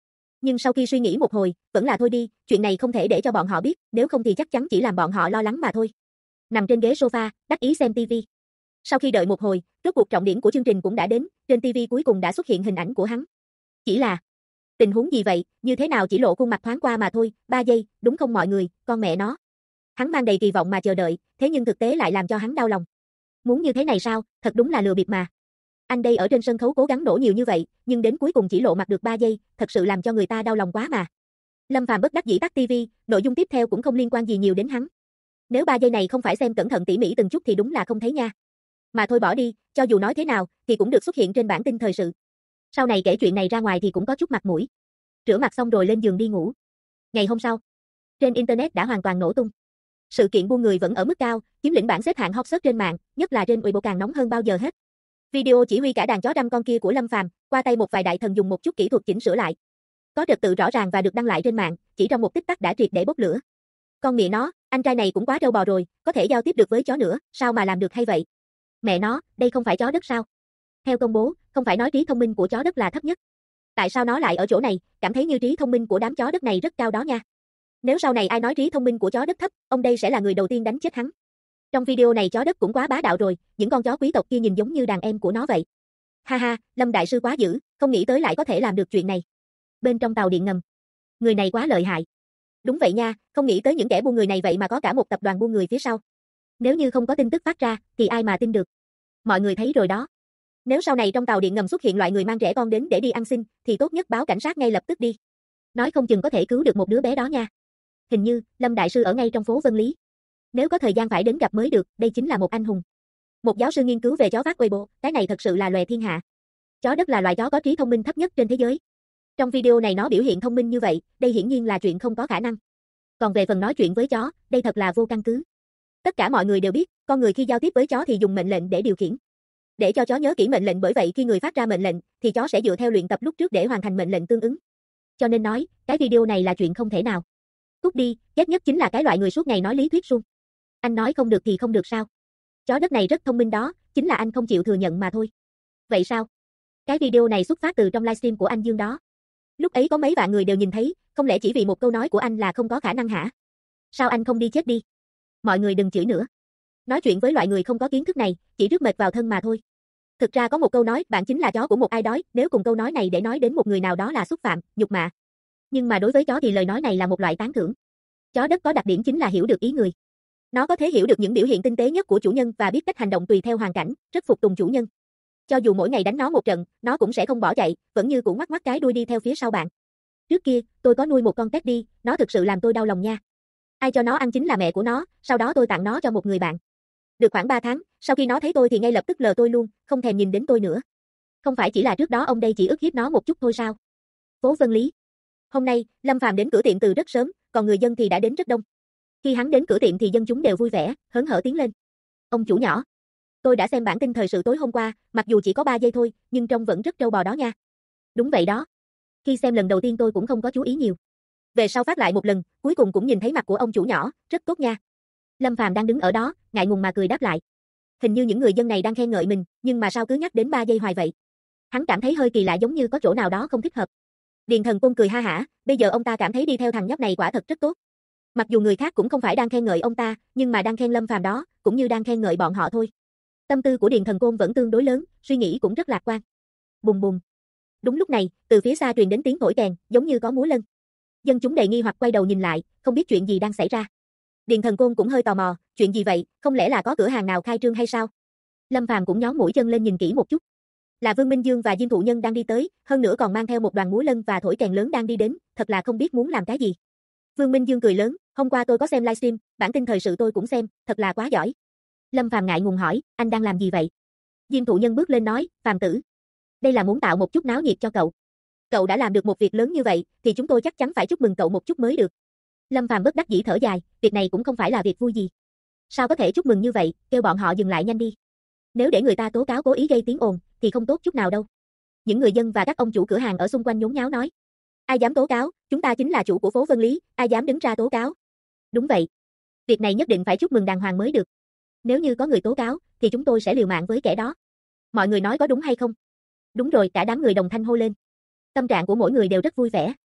Nhưng sau khi suy nghĩ một hồi, vẫn là thôi đi, chuyện này không thể để cho bọn họ biết, nếu không thì chắc chắn chỉ làm bọn họ lo lắng mà thôi. Nằm trên ghế sofa, đắc ý xem tivi. Sau khi đợi một hồi, rốt cuộc trọng điểm của chương trình cũng đã đến, trên tivi cuối cùng đã xuất hiện hình ảnh của hắn. Chỉ là, tình huống gì vậy, như thế nào chỉ lộ khuôn mặt thoáng qua mà thôi, 3 giây, đúng không mọi người, con mẹ nó. Hắn mang đầy kỳ vọng mà chờ đợi, thế nhưng thực tế lại làm cho hắn đau lòng. Muốn như thế này sao, thật đúng là lừa bịp mà. Anh đây ở trên sân khấu cố gắng nổ nhiều như vậy, nhưng đến cuối cùng chỉ lộ mặt được 3 giây, thật sự làm cho người ta đau lòng quá mà. Lâm Phàm bất đắc dĩ tắt tivi, nội dung tiếp theo cũng không liên quan gì nhiều đến hắn. Nếu 3 giây này không phải xem cẩn thận tỉ mỉ từng chút thì đúng là không thấy nha. Mà thôi bỏ đi, cho dù nói thế nào thì cũng được xuất hiện trên bản tin thời sự. Sau này kể chuyện này ra ngoài thì cũng có chút mặt mũi. Rửa mặt xong rồi lên giường đi ngủ. Ngày hôm sau, trên internet đã hoàn toàn nổ tung. Sự kiện buôn người vẫn ở mức cao, chiếm lĩnh bảng xếp hạng hot search trên mạng, nhất là trên Weibo càng nóng hơn bao giờ hết. Video chỉ huy cả đàn chó trăm con kia của Lâm Phàm, qua tay một vài đại thần dùng một chút kỹ thuật chỉnh sửa lại. Có trật tự rõ ràng và được đăng lại trên mạng, chỉ trong một tích tắc đã triệt để bốc lửa. Con mẹ nó, anh trai này cũng quá trâu bò rồi, có thể giao tiếp được với chó nữa, sao mà làm được hay vậy? Mẹ nó, đây không phải chó đất sao? Theo công bố, không phải nói trí thông minh của chó đất là thấp nhất. Tại sao nó lại ở chỗ này, cảm thấy như trí thông minh của đám chó đất này rất cao đó nha. Nếu sau này ai nói trí thông minh của chó đất thấp, ông đây sẽ là người đầu tiên đánh chết hắn. Trong video này chó đất cũng quá bá đạo rồi, những con chó quý tộc kia nhìn giống như đàn em của nó vậy. Ha ha, Lâm đại sư quá dữ, không nghĩ tới lại có thể làm được chuyện này. Bên trong tàu điện ngầm, người này quá lợi hại. Đúng vậy nha, không nghĩ tới những kẻ buôn người này vậy mà có cả một tập đoàn buôn người phía sau. Nếu như không có tin tức phát ra, thì ai mà tin được. Mọi người thấy rồi đó. Nếu sau này trong tàu điện ngầm xuất hiện loại người mang trẻ con đến để đi ăn xin, thì tốt nhất báo cảnh sát ngay lập tức đi. Nói không chừng có thể cứu được một đứa bé đó nha. Hình như, Lâm đại sư ở ngay trong phố Vân Lý. Nếu có thời gian phải đến gặp mới được, đây chính là một anh hùng. Một giáo sư nghiên cứu về chó vác Weibo, cái này thật sự là loè thiên hạ. Chó đất là loài chó có trí thông minh thấp nhất trên thế giới. Trong video này nó biểu hiện thông minh như vậy, đây hiển nhiên là chuyện không có khả năng. Còn về phần nói chuyện với chó, đây thật là vô căn cứ. Tất cả mọi người đều biết, con người khi giao tiếp với chó thì dùng mệnh lệnh để điều khiển. Để cho chó nhớ kỹ mệnh lệnh, bởi vậy khi người phát ra mệnh lệnh, thì chó sẽ dựa theo luyện tập lúc trước để hoàn thành mệnh lệnh tương ứng. Cho nên nói, cái video này là chuyện không thể nào. Cút đi, ghét nhất chính là cái loại người suốt ngày nói lý thuyết suông. Anh nói không được thì không được sao? Chó đất này rất thông minh đó, chính là anh không chịu thừa nhận mà thôi. Vậy sao? Cái video này xuất phát từ trong livestream của anh Dương đó. Lúc ấy có mấy vạn người đều nhìn thấy, không lẽ chỉ vì một câu nói của anh là không có khả năng hả? Sao anh không đi chết đi? Mọi người đừng chửi nữa. Nói chuyện với loại người không có kiến thức này, chỉ rước mệt vào thân mà thôi. Thực ra có một câu nói, bạn chính là chó của một ai đói, nếu cùng câu nói này để nói đến một người nào đó là xúc phạm, nhục mạ. Nhưng mà đối với chó thì lời nói này là một loại tán thưởng. Chó đất có đặc điểm chính là hiểu được ý người. Nó có thể hiểu được những biểu hiện tinh tế nhất của chủ nhân và biết cách hành động tùy theo hoàn cảnh, rất phục tùng chủ nhân. Cho dù mỗi ngày đánh nó một trận, nó cũng sẽ không bỏ chạy, vẫn như cũ ngoắc ngoắc cái đuôi đi theo phía sau bạn. Trước kia, tôi có nuôi một con Teddy, nó thực sự làm tôi đau lòng nha. Ai cho nó ăn chính là mẹ của nó, sau đó tôi tặng nó cho một người bạn. Được khoảng 3 tháng, sau khi nó thấy tôi thì ngay lập tức lờ tôi luôn, không thèm nhìn đến tôi nữa. Không phải chỉ là trước đó ông đây chỉ ức hiếp nó một chút thôi sao? Phố Vân Lý. Hôm nay, Lâm Phàm đến cửa tiệm từ rất sớm, còn người dân thì đã đến rất đông. Khi hắn đến cửa tiệm thì dân chúng đều vui vẻ, hớn hở tiến lên. Ông chủ nhỏ, tôi đã xem bản tin thời sự tối hôm qua, mặc dù chỉ có 3 giây thôi, nhưng trông vẫn rất trâu bò đó nha. Đúng vậy đó. Khi xem lần đầu tiên tôi cũng không có chú ý nhiều. Về sau phát lại một lần, cuối cùng cũng nhìn thấy mặt của ông chủ nhỏ, rất tốt nha. Lâm Phàm đang đứng ở đó, ngại ngùng mà cười đáp lại. Hình như những người dân này đang khen ngợi mình, nhưng mà sao cứ nhắc đến 3 giây hoài vậy? Hắn cảm thấy hơi kỳ lạ, giống như có chỗ nào đó không thích hợp. Điền Thần Côn cười ha hả, bây giờ ông ta cảm thấy đi theo thằng nhóc này quả thật rất tốt. Mặc dù người khác cũng không phải đang khen ngợi ông ta, nhưng mà đang khen Lâm Phàm đó, cũng như đang khen ngợi bọn họ thôi. Tâm tư của Điền Thần Côn vẫn tương đối lớn, suy nghĩ cũng rất lạc quan. Bùng bùng. Đúng lúc này, từ phía xa truyền đến tiếng thổi kèn, giống như có múa lân. Dân chúng đầy nghi hoặc quay đầu nhìn lại, không biết chuyện gì đang xảy ra. Điền Thần Côn cũng hơi tò mò, chuyện gì vậy, không lẽ là có cửa hàng nào khai trương hay sao? Lâm Phàm cũng nhón mũi chân lên nhìn kỹ một chút. Là Vương Minh Dương và Diêm Thụ Nhân đang đi tới, hơn nữa còn mang theo một đoàn múa lân và thổi kèn lớn đang đi đến, thật là không biết muốn làm cái gì. Vương Minh Dương cười lớn, hôm qua tôi có xem livestream, bản tin thời sự tôi cũng xem, thật là quá giỏi. Lâm Phàm ngại ngùng hỏi, anh đang làm gì vậy? Diêm Thụ Nhân bước lên nói, Phàm tử, đây là muốn tạo một chút náo nhiệt cho cậu. Cậu đã làm được một việc lớn như vậy, thì chúng tôi chắc chắn phải chúc mừng cậu một chút mới được. Lâm Phàm bất đắc dĩ thở dài, việc này cũng không phải là việc vui gì. Sao có thể chúc mừng như vậy, kêu bọn họ dừng lại nhanh đi. Nếu để người ta tố cáo cố ý gây tiếng ồn, thì không tốt chút nào đâu. Những người dân và các ông chủ cửa hàng ở xung quanh nhốn nháo nói. Ai dám tố cáo, chúng ta chính là chủ của phố Vân Lý, ai dám đứng ra tố cáo. Đúng vậy. Việc này nhất định phải chúc mừng đàng hoàng mới được. Nếu như có người tố cáo, thì chúng tôi sẽ liều mạng với kẻ đó. Mọi người nói có đúng hay không? Đúng rồi, cả đám người đồng thanh hô lên. Tâm trạng của mỗi người đều rất vui vẻ.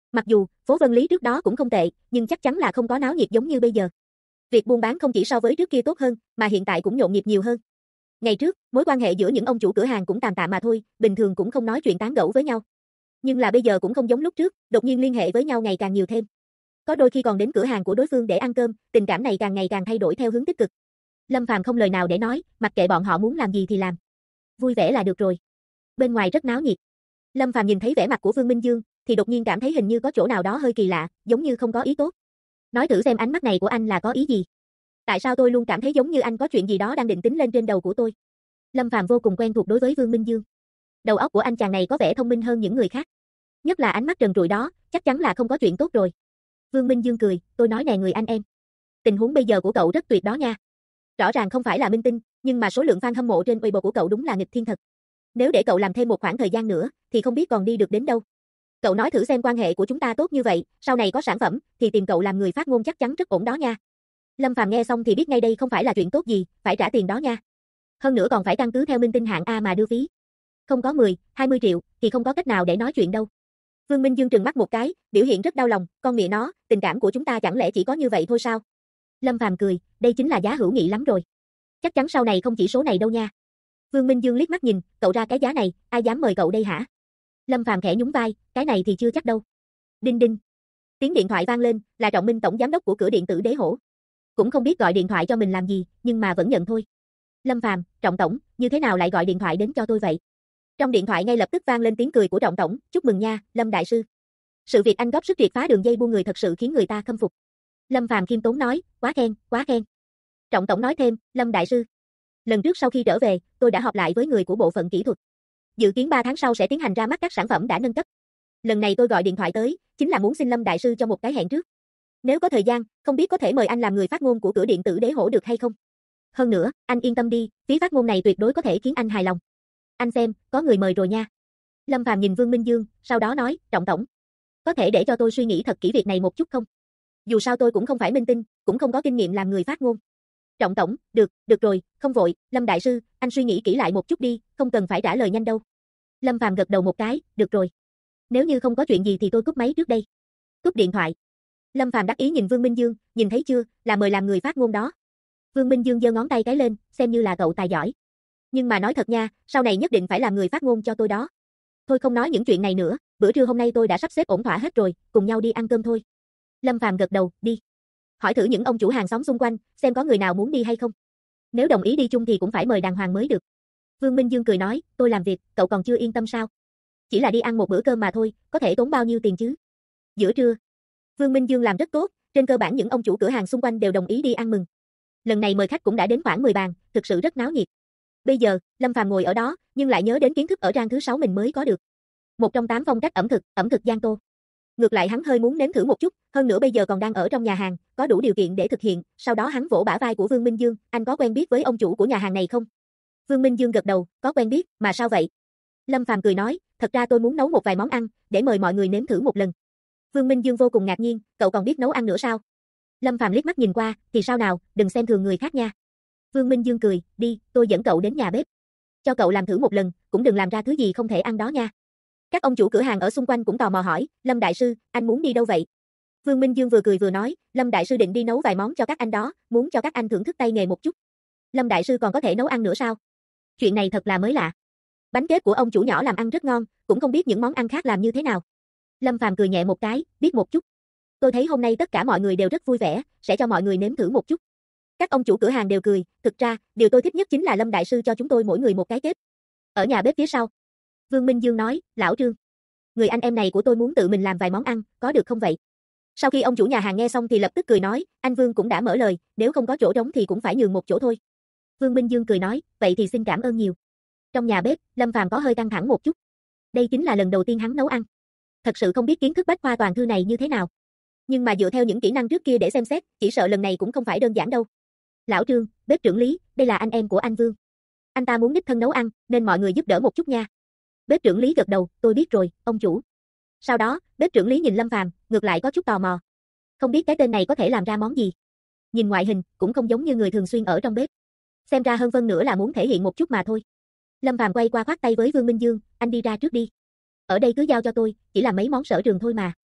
Mặc dù, phố Vân Lý trước đó cũng không tệ, nhưng chắc chắn là không có náo nhiệt giống như bây giờ. Việc buôn bán không chỉ so với trước kia tốt hơn, mà hiện tại cũng nhộn nhịp nhiều hơn. Ngày trước, mối quan hệ giữa những ông chủ cửa hàng cũng tạm tạm mà thôi, bình thường cũng không nói chuyện tán gẫu với nhau. Nhưng là bây giờ cũng không giống lúc trước, đột nhiên liên hệ với nhau ngày càng nhiều thêm. Có đôi khi còn đến cửa hàng của đối phương để ăn cơm, tình cảm này càng ngày càng thay đổi theo hướng tích cực. Lâm Phàm không lời nào để nói, mặc kệ bọn họ muốn làm gì thì làm. Vui vẻ là được rồi. Bên ngoài rất náo nhiệt. Lâm Phàm nhìn thấy vẻ mặt của Vương Minh Dương, thì đột nhiên cảm thấy hình như có chỗ nào đó hơi kỳ lạ, giống như không có ý tốt. Nói thử xem ánh mắt này của anh là có ý gì? Tại sao tôi luôn cảm thấy giống như anh có chuyện gì đó đang định tính lên trên đầu của tôi? Lâm Phàm vô cùng quen thuộc đối với Vương Minh Dương. Đầu óc của anh chàng này có vẻ thông minh hơn những người khác. Nhất là ánh mắt trần trụi đó, chắc chắn là không có chuyện tốt rồi. Vương Minh Dương cười, tôi nói nè người anh em. Tình huống bây giờ của cậu rất tuyệt đó nha. Rõ ràng không phải là minh tinh, nhưng mà số lượng fan hâm mộ trên Weibo của cậu đúng là nghịch thiên thật. Nếu để cậu làm thêm một khoảng thời gian nữa, thì không biết còn đi được đến đâu. Cậu nói thử xem quan hệ của chúng ta tốt như vậy, sau này có sản phẩm, thì tìm cậu làm người phát ngôn chắc chắn rất ổn đó nha. Lâm Phàm nghe xong thì biết ngay đây không phải là chuyện tốt gì, phải trả tiền đó nha. Hơn nữa còn phải căn cứ theo minh tinh hạng A mà đưa phí. Không có 10, 20 triệu, thì không có cách nào để nói chuyện đâu. Vương Minh Dương trừng mắt một cái, biểu hiện rất đau lòng, con mẹ nó, tình cảm của chúng ta chẳng lẽ chỉ có như vậy thôi sao? Lâm Phàm cười, đây chính là giá hữu nghị lắm rồi. Chắc chắn sau này không chỉ số này đâu nha. Vương Minh Dương liếc mắt nhìn, cậu ra cái giá này, ai dám mời cậu đây hả? Lâm Phàm khẽ nhún vai, cái này thì chưa chắc đâu. Đinh đinh. Tiếng điện thoại vang lên, là Trọng Minh tổng giám đốc của cửa điện tử Đế Hổ. Cũng không biết gọi điện thoại cho mình làm gì, nhưng mà vẫn nhận thôi. Lâm Phàm, Trọng tổng, như thế nào lại gọi điện thoại đến cho tôi vậy? Trong điện thoại ngay lập tức vang lên tiếng cười của Trọng tổng, chúc mừng nha, Lâm đại sư. Sự việc anh góp sức triệt phá đường dây buôn người thật sự khiến người ta khâm phục. Lâm Phàm khiêm tốn nói, quá khen, quá khen. Trọng tổng nói thêm, Lâm đại sư. Lần trước sau khi trở về, tôi đã họp lại với người của bộ phận kỹ thuật. Dự kiến 3 tháng sau sẽ tiến hành ra mắt các sản phẩm đã nâng cấp. Lần này tôi gọi điện thoại tới, chính là muốn xin Lâm đại sư cho một cái hẹn trước. Nếu có thời gian, không biết có thể mời anh làm người phát ngôn của cửa điện tử Đế Hổ được hay không? Hơn nữa, anh yên tâm đi, phí phát ngôn này tuyệt đối có thể khiến anh hài lòng. Anh xem, có người mời rồi nha. Lâm Phàm nhìn Vương Minh Dương, sau đó nói, Trọng tổng, có thể để cho tôi suy nghĩ thật kỹ việc này một chút không? Dù sao tôi cũng không phải minh tinh, cũng không có kinh nghiệm làm người phát ngôn. Trọng tổng, được rồi, không vội, Lâm đại sư, anh suy nghĩ kỹ lại một chút đi, không cần phải trả lời nhanh đâu. Lâm Phàm gật đầu một cái, được rồi. Nếu như không có chuyện gì thì tôi cúp máy trước đây. Cúp điện thoại. Lâm Phàm đắc ý nhìn Vương Minh Dương, nhìn thấy chưa, là mời làm người phát ngôn đó. Vương Minh Dương giơ ngón tay cái lên, xem như là cậu tài giỏi. Nhưng mà nói thật nha, sau này nhất định phải làm người phát ngôn cho tôi đó. Thôi không nói những chuyện này nữa, bữa trưa hôm nay tôi đã sắp xếp ổn thỏa hết rồi, cùng nhau đi ăn cơm thôi. Lâm Phàm gật đầu, đi. Hỏi thử những ông chủ hàng xóm xung quanh, xem có người nào muốn đi hay không. Nếu đồng ý đi chung thì cũng phải mời đàng hoàng mới được. Vương Minh Dương cười nói, tôi làm việc, cậu còn chưa yên tâm sao? Chỉ là đi ăn một bữa cơm mà thôi, có thể tốn bao nhiêu tiền chứ? Giữa trưa, Vương Minh Dương làm rất tốt, trên cơ bản những ông chủ cửa hàng xung quanh đều đồng ý đi ăn mừng. Lần này mời khách cũng đã đến khoảng 10 bàn, thực sự rất náo nhiệt. Bây giờ, Lâm Phàm ngồi ở đó, nhưng lại nhớ đến kiến thức ở trang thứ 6 mình mới có được. Một trong 8 phong cách ẩm thực Giang Tô. Ngược lại hắn hơi muốn nếm thử một chút, hơn nữa bây giờ còn đang ở trong nhà hàng, có đủ điều kiện để thực hiện, sau đó hắn vỗ bả vai của Vương Minh Dương, anh có quen biết với ông chủ của nhà hàng này không? Vương Minh Dương gật đầu, có quen biết, mà sao vậy? Lâm Phàm cười nói, thật ra tôi muốn nấu một vài món ăn, để mời mọi người nếm thử một lần. Vương Minh Dương vô cùng ngạc nhiên, cậu còn biết nấu ăn nữa sao? Lâm Phàm liếc mắt nhìn qua, thì sao nào, đừng xem thường người khác nha. Vương Minh Dương cười, đi, tôi dẫn cậu đến nhà bếp. Cho cậu làm thử một lần, cũng đừng làm ra thứ gì không thể ăn đó nha. Các ông chủ cửa hàng ở xung quanh cũng tò mò hỏi, Lâm đại sư, anh muốn đi đâu vậy? Vương Minh Dương vừa cười vừa nói, Lâm đại sư định đi nấu vài món cho các anh đó, muốn cho các anh thưởng thức tay nghề một chút. Lâm đại sư còn có thể nấu ăn nữa sao? Chuyện này thật là mới lạ. Bánh kếp của ông chủ nhỏ làm ăn rất ngon, cũng không biết những món ăn khác làm như thế nào. Lâm Phàm cười nhẹ một cái, biết một chút. Tôi thấy hôm nay tất cả mọi người đều rất vui vẻ, sẽ cho mọi người nếm thử một chút. Các ông chủ cửa hàng đều cười, thực ra, điều tôi thích nhất chính là Lâm đại sư cho chúng tôi mỗi người một cái kếp. Ở nhà bếp phía sau. Vương Minh Dương nói, lão Trương, người anh em này của tôi muốn tự mình làm vài món ăn, có được không vậy? Sau khi ông chủ nhà hàng nghe xong thì lập tức cười nói, anh Vương cũng đã mở lời, nếu không có chỗ trống thì cũng phải nhường một chỗ thôi. Vương Minh Dương cười nói, vậy thì xin cảm ơn nhiều. Trong nhà bếp, Lâm Phàm có hơi căng thẳng một chút. Đây chính là lần đầu tiên hắn nấu ăn. Thật sự không biết kiến thức bách khoa toàn thư này như thế nào. Nhưng mà dựa theo những kỹ năng trước kia để xem xét, chỉ sợ lần này cũng không phải đơn giản đâu. Lão Trương, bếp trưởng Lý, đây là anh em của anh Vương. Anh ta muốn đích thân nấu ăn, nên mọi người giúp đỡ một chút nha. Bếp trưởng Lý gật đầu, tôi biết rồi, ông chủ. Sau đó, bếp trưởng Lý nhìn Lâm Phàm, ngược lại có chút tò mò. Không biết cái tên này có thể làm ra món gì. Nhìn ngoại hình, cũng không giống như người thường xuyên ở trong bếp. Xem ra hơn phân nửa là muốn thể hiện một chút mà thôi. Lâm Phàm quay qua khoát tay với Vương Minh Dương, anh đi ra trước đi. Ở đây cứ giao cho tôi, chỉ là mấy món sở trường thôi mà.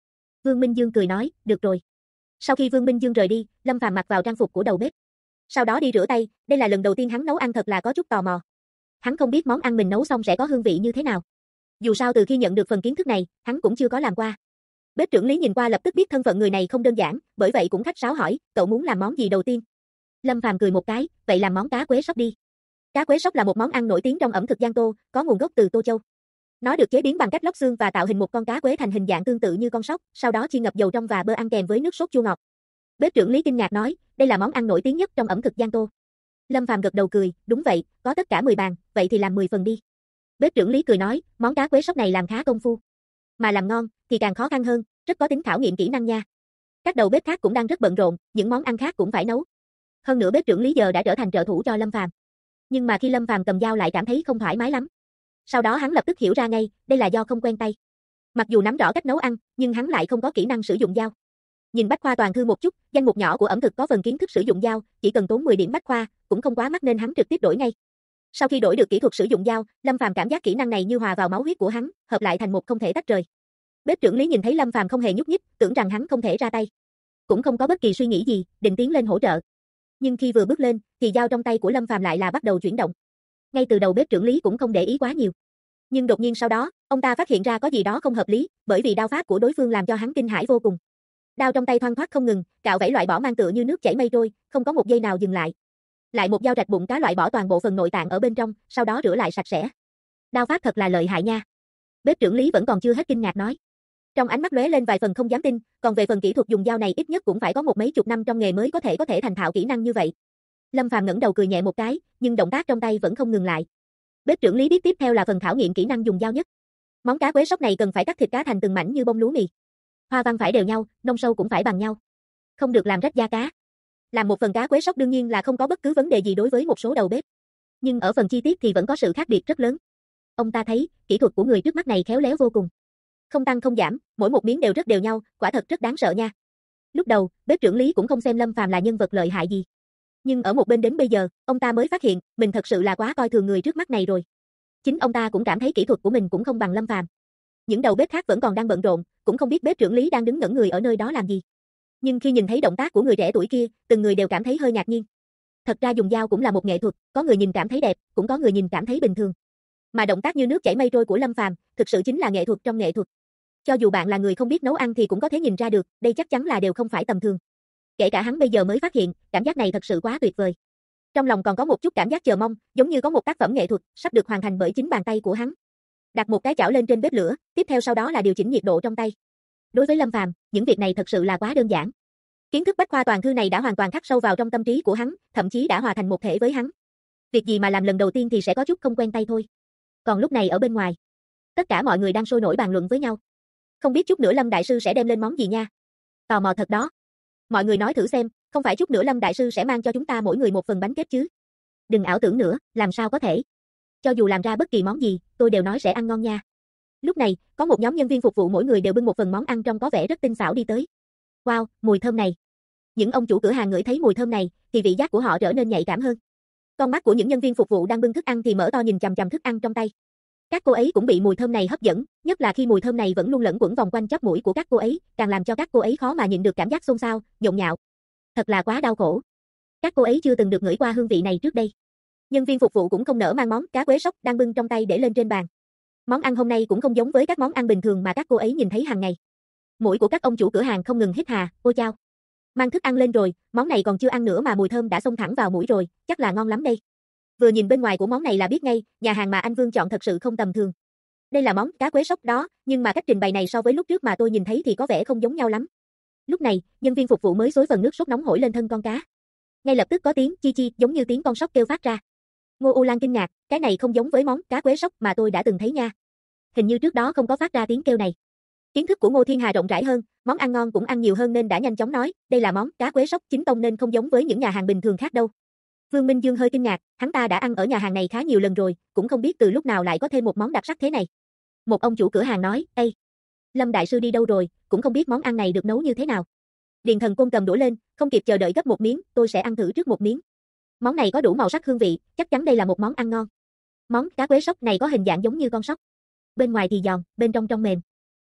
Vương Minh Dương cười nói, được rồi. Sau khi Vương Minh Dương rời đi, Lâm Phàm mặc vào trang phục của đầu bếp. Sau đó đi rửa tay, đây là lần đầu tiên hắn nấu ăn thật là có chút tò mò. Hắn không biết món ăn mình nấu xong sẽ có hương vị như thế nào. Dù sao từ khi nhận được phần kiến thức này, hắn cũng chưa có làm qua. Bếp trưởng Lý nhìn qua lập tức biết thân phận người này không đơn giản, bởi vậy cũng khách sáo hỏi, cậu muốn làm món gì đầu tiên? Lâm Phàm cười một cái, vậy làm món cá quế sóc đi. Cá quế sóc là một món ăn nổi tiếng trong ẩm thực Giang Tô, có nguồn gốc từ Tô Châu. Nó được chế biến bằng cách lóc xương và tạo hình một con cá quế thành hình dạng tương tự như con sóc, sau đó chiên ngập dầu trong và bơ ăn kèm với nước sốt chua ngọt. Bếp trưởng Lý kinh ngạc nói, đây là món ăn nổi tiếng nhất trong ẩm thực Giang Tô. Lâm Phàm gật đầu cười, đúng vậy, có tất cả 10 bàn, vậy thì làm 10 phần đi. Bếp trưởng Lý cười nói, món cá quế sóc này làm khá công phu, mà làm ngon thì càng khó khăn hơn, rất có tính khảo nghiệm kỹ năng nha. Các đầu bếp khác cũng đang rất bận rộn, những món ăn khác cũng phải nấu. Hơn nữa bếp trưởng Lý giờ đã trở thành trợ thủ cho Lâm Phàm. Nhưng mà khi Lâm Phàm cầm dao lại cảm thấy không thoải mái lắm. Sau đó hắn lập tức hiểu ra ngay, đây là do không quen tay. Mặc dù nắm rõ cách nấu ăn, nhưng hắn lại không có kỹ năng sử dụng dao. Nhìn bách khoa toàn thư một chút, danh mục nhỏ của ẩm thực có phần kiến thức sử dụng dao, chỉ cần tốn 10 điểm bách khoa, cũng không quá mắc nên hắn trực tiếp đổi ngay. Sau khi đổi được kỹ thuật sử dụng dao, Lâm Phàm cảm giác kỹ năng này như hòa vào máu huyết của hắn, hợp lại thành một không thể tách rời. Bếp trưởng Lý nhìn thấy Lâm Phàm không hề nhúc nhích, tưởng rằng hắn không thể ra tay. Cũng không có bất kỳ suy nghĩ gì, định tiến lên hỗ trợ. Nhưng khi vừa bước lên, thì dao trong tay của Lâm Phàm lại là bắt đầu chuyển động. Ngay từ đầu bếp trưởng Lý cũng không để ý quá nhiều. Nhưng đột nhiên sau đó, ông ta phát hiện ra có gì đó không hợp lý, bởi vì đao pháp của đối phương làm cho hắn kinh hãi vô cùng. Đao trong tay thoăn thoắt không ngừng, cạo vảy loại bỏ mang tựa như nước chảy mây trôi, không có một giây nào dừng lại. Lại một dao rạch bụng cá loại bỏ toàn bộ phần nội tạng ở bên trong, sau đó rửa lại sạch sẽ. Đao pháp thật là lợi hại nha. Bếp trưởng Lý vẫn còn chưa hết kinh ngạc nói. Trong ánh mắt lóe lên vài phần không dám tin, còn về phần kỹ thuật dùng dao này ít nhất cũng phải có một mấy chục năm trong nghề mới có thể thành thạo kỹ năng như vậy. Lâm Phàm ngẩng đầu cười nhẹ một cái, nhưng động tác trong tay vẫn không ngừng lại. Bếp trưởng Lý biết tiếp theo là phần khảo nghiệm kỹ năng dùng dao nhất. Món cá quế sóc này cần phải cắt thịt cá thành từng mảnh như bông lúa mì. Hoa văn phải đều nhau, nông sâu cũng phải bằng nhau. Không được làm rách da cá. Làm một phần cá quế sóc đương nhiên là không có bất cứ vấn đề gì đối với một số đầu bếp. Nhưng ở phần chi tiết thì vẫn có sự khác biệt rất lớn. Ông ta thấy, kỹ thuật của người trước mắt này khéo léo vô cùng. Không tăng không giảm, mỗi một miếng đều rất đều nhau, quả thật rất đáng sợ nha. Lúc đầu, bếp trưởng Lý cũng không xem Lâm Phàm là nhân vật lợi hại gì. Nhưng ở một bên đến bây giờ, ông ta mới phát hiện, mình thật sự là quá coi thường người trước mắt này rồi. Chính ông ta cũng cảm thấy kỹ thuật của mình cũng không bằng Lâm Phàm. Những đầu bếp khác vẫn còn đang bận rộn, cũng không biết bếp trưởng Lý đang đứng ngẩn người ở nơi đó làm gì. Nhưng khi nhìn thấy động tác của người trẻ tuổi kia, từng người đều cảm thấy hơi ngạc nhiên. Thật ra dùng dao cũng là một nghệ thuật, có người nhìn cảm thấy đẹp, cũng có người nhìn cảm thấy bình thường. Mà động tác như nước chảy mây trôi của Lâm Phàm, thực sự chính là nghệ thuật trong nghệ thuật. Cho dù bạn là người không biết nấu ăn thì cũng có thể nhìn ra được, đây chắc chắn là đều không phải tầm thường. Kể cả hắn bây giờ mới phát hiện, cảm giác này thật sự quá tuyệt vời. Trong lòng còn có một chút cảm giác chờ mong, giống như có một tác phẩm nghệ thuật sắp được hoàn thành bởi chính bàn tay của hắn. Đặt một cái chảo lên trên bếp lửa, tiếp theo sau đó là điều chỉnh nhiệt độ trong tay. Đối với Lâm Phàm, những việc này thật sự là quá đơn giản. Kiến thức bách khoa toàn thư này đã hoàn toàn khắc sâu vào trong tâm trí của hắn, thậm chí đã hòa thành một thể với hắn. Việc gì mà làm lần đầu tiên thì sẽ có chút không quen tay thôi. Còn lúc này ở bên ngoài, tất cả mọi người đang sôi nổi bàn luận với nhau. Không biết chút nữa Lâm đại sư sẽ đem lên món gì nha. Tò mò thật đó. Mọi người nói thử xem, không phải chút nữa Lâm đại sư sẽ mang cho chúng ta mỗi người một phần bánh kết chứ? Đừng ảo tưởng nữa, làm sao có thể? Cho dù làm ra bất kỳ món gì, tôi đều nói sẽ ăn ngon nha. Lúc này, có một nhóm nhân viên phục vụ mỗi người đều bưng một phần món ăn trông có vẻ rất tinh xảo đi tới. Wow, mùi thơm này. Những ông chủ cửa hàng ngửi thấy mùi thơm này, thì vị giác của họ trở nên nhạy cảm hơn. Con mắt của những nhân viên phục vụ đang bưng thức ăn thì mở to nhìn chằm chằm thức ăn trong tay. Các cô ấy cũng bị mùi thơm này hấp dẫn, nhất là khi mùi thơm này vẫn luôn lẫn quẩn vòng quanh chóp mũi của các cô ấy, càng làm cho các cô ấy khó mà nhịn được cảm giác xôn xao, nhộn nhạo. Thật là quá đau khổ. Các cô ấy chưa từng được ngửi qua hương vị này trước đây. Nhân viên phục vụ cũng không nỡ mang món cá quế sóc đang bưng trong tay để lên trên bàn. Món ăn hôm nay cũng không giống với các món ăn bình thường mà các cô ấy nhìn thấy hàng ngày. Mũi của các ông chủ cửa hàng không ngừng hít hà, ôi chao. Mang thức ăn lên rồi, món này còn chưa ăn nữa mà mùi thơm đã xông thẳng vào mũi rồi, chắc là ngon lắm đây. Vừa nhìn bên ngoài của món này là biết ngay, nhà hàng mà anh Vương chọn thật sự không tầm thường. Đây là món cá quế sóc đó, nhưng mà cách trình bày này so với lúc trước mà tôi nhìn thấy thì có vẻ không giống nhau lắm. Lúc này, nhân viên phục vụ mới xối phần nước sốt nóng hổi lên thân con cá. Ngay lập tức có tiếng chi chi giống như tiếng con sóc kêu phát ra. Ngô U Lan kinh ngạc, cái này không giống với món cá quế sóc mà tôi đã từng thấy nha. Hình như trước đó không có phát ra tiếng kêu này. Kiến thức của Ngô Thiên Hà rộng rãi hơn, món ăn ngon cũng ăn nhiều hơn nên đã nhanh chóng nói, đây là món cá quế sóc chính tông nên không giống với những nhà hàng bình thường khác đâu. Vương Minh Dương hơi kinh ngạc, hắn ta đã ăn ở nhà hàng này khá nhiều lần rồi, cũng không biết từ lúc nào lại có thêm một món đặc sắc thế này. Một ông chủ cửa hàng nói, ê, Lâm đại sư đi đâu rồi, cũng không biết món ăn này được nấu như thế nào. Điền Thần Côn cầm đũa lên, không kịp chờ đợi gấp một miếng, tôi sẽ ăn thử trước một miếng. Món này có đủ màu sắc hương vị, chắc chắn đây là một món ăn ngon. Món cá quế sóc này có hình dạng giống như con sóc. Bên ngoài thì giòn, bên trong mềm.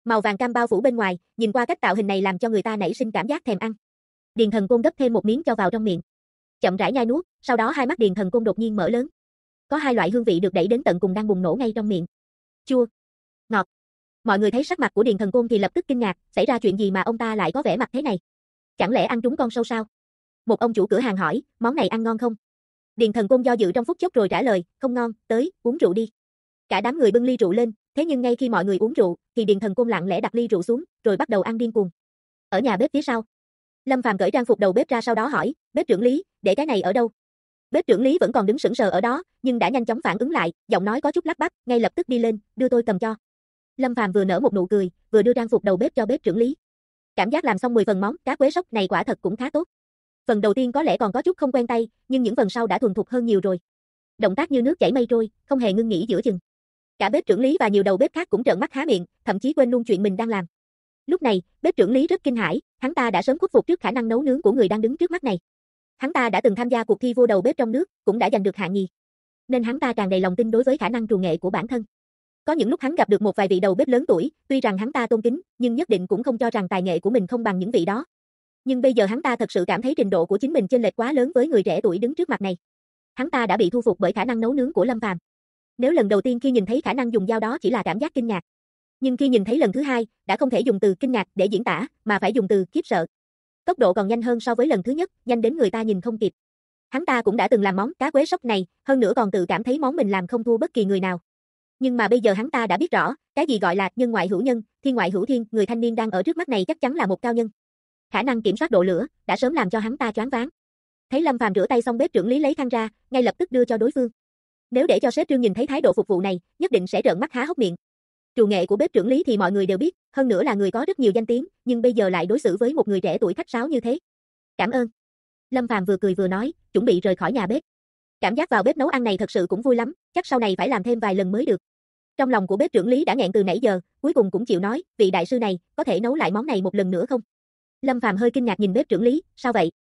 Màu vàng cam bao phủ bên ngoài, nhìn qua cách tạo hình này làm cho người ta nảy sinh cảm giác thèm ăn. Điền Thần Côn gấp thêm một miếng cho vào trong miệng. Chậm rãi nhai nuốt, sau đó hai mắt Điền Thần Côn đột nhiên mở lớn. Có hai loại hương vị được đẩy đến tận cùng đang bùng nổ ngay trong miệng. Chua, ngọt. Mọi người thấy sắc mặt của Điền Thần Côn thì lập tức kinh ngạc, xảy ra chuyện gì mà ông ta lại có vẻ mặt thế này? Chẳng lẽ ăn trúng con sâu sao? Một ông chủ cửa hàng hỏi, món này ăn ngon không? Điền Thần Côn do dự trong phút chốc rồi trả lời, không ngon, tới, uống rượu đi. Cả đám người bưng ly rượu lên, thế nhưng ngay khi mọi người uống rượu, thì Điền Thần Côn lặng lẽ đặt ly rượu xuống, rồi bắt đầu ăn điên cuồng. Ở nhà bếp phía sau, Lâm Phàm cởi trang phục đầu bếp ra sau đó hỏi, bếp trưởng Lý, để cái này ở đâu? Bếp trưởng Lý vẫn còn đứng sững sờ ở đó, nhưng đã nhanh chóng phản ứng lại, giọng nói có chút lắp bắp, ngay lập tức đi lên, đưa tôi cầm cho. Lâm Phàm vừa nở một nụ cười, vừa đưa trang phục đầu bếp cho bếp trưởng Lý. Cảm giác làm xong 10 phần món cá quế sốc này quả thật cũng khá tốt. Phần đầu tiên có lẽ còn có chút không quen tay, nhưng những phần sau đã thuần thục hơn nhiều rồi. Động tác như nước chảy mây trôi, không hề ngưng nghỉ giữa chừng. Cả bếp trưởng Lý và nhiều đầu bếp khác cũng trợn mắt há miệng, thậm chí quên luôn chuyện mình đang làm. Lúc này, bếp trưởng Lý rất kinh hãi, hắn ta đã sớm khuất phục trước khả năng nấu nướng của người đang đứng trước mắt này. Hắn ta đã từng tham gia cuộc thi vua đầu bếp trong nước, cũng đã giành được hạng nhì. Nên hắn ta tràn đầy lòng tin đối với khả năng trù nghệ của bản thân. Có những lúc hắn gặp được một vài vị đầu bếp lớn tuổi, tuy rằng hắn ta tôn kính, nhưng nhất định cũng không cho rằng tài nghệ của mình không bằng những vị đó. Nhưng bây giờ hắn ta thật sự cảm thấy trình độ của chính mình chênh lệch quá lớn với người trẻ tuổi đứng trước mặt này. Hắn ta đã bị thu phục bởi khả năng nấu nướng của Lâm Phàm. Nếu lần đầu tiên khi nhìn thấy khả năng dùng dao đó chỉ là cảm giác kinh ngạc, nhưng khi nhìn thấy lần thứ hai, đã không thể dùng từ kinh ngạc để diễn tả, mà phải dùng từ khiếp sợ. Tốc độ còn nhanh hơn so với lần thứ nhất, nhanh đến người ta nhìn không kịp. Hắn ta cũng đã từng làm món cá quế sốc này, hơn nữa còn tự cảm thấy món mình làm không thua bất kỳ người nào. Nhưng mà bây giờ hắn ta đã biết rõ, cái gì gọi là nhân ngoại hữu nhân, thiên ngoại hữu thiên, người thanh niên đang ở trước mắt này chắc chắn là một cao nhân. Khả năng kiểm soát độ lửa đã sớm làm cho hắn ta choáng váng. Thấy Lâm Phàm rửa tay xong bếp trưởng Lý lấy khăn ra, ngay lập tức đưa cho đối phương. Nếu để cho sếp Trương nhìn thấy thái độ phục vụ này, nhất định sẽ trợn mắt há hốc miệng. Trù nghệ của bếp trưởng Lý thì mọi người đều biết, hơn nữa là người có rất nhiều danh tiếng, nhưng bây giờ lại đối xử với một người trẻ tuổi khách sáo như thế. Cảm ơn. Lâm Phàm vừa cười vừa nói, chuẩn bị rời khỏi nhà bếp. Cảm giác vào bếp nấu ăn này thật sự cũng vui lắm, chắc sau này phải làm thêm vài lần mới được. Trong lòng của bếp trưởng Lý đã nghẹn từ nãy giờ, cuối cùng cũng chịu nói, vị đại sư này, có thể nấu lại món này một lần nữa không? Lâm Phàm hơi kinh ngạc nhìn bếp trưởng Lý, sao vậy?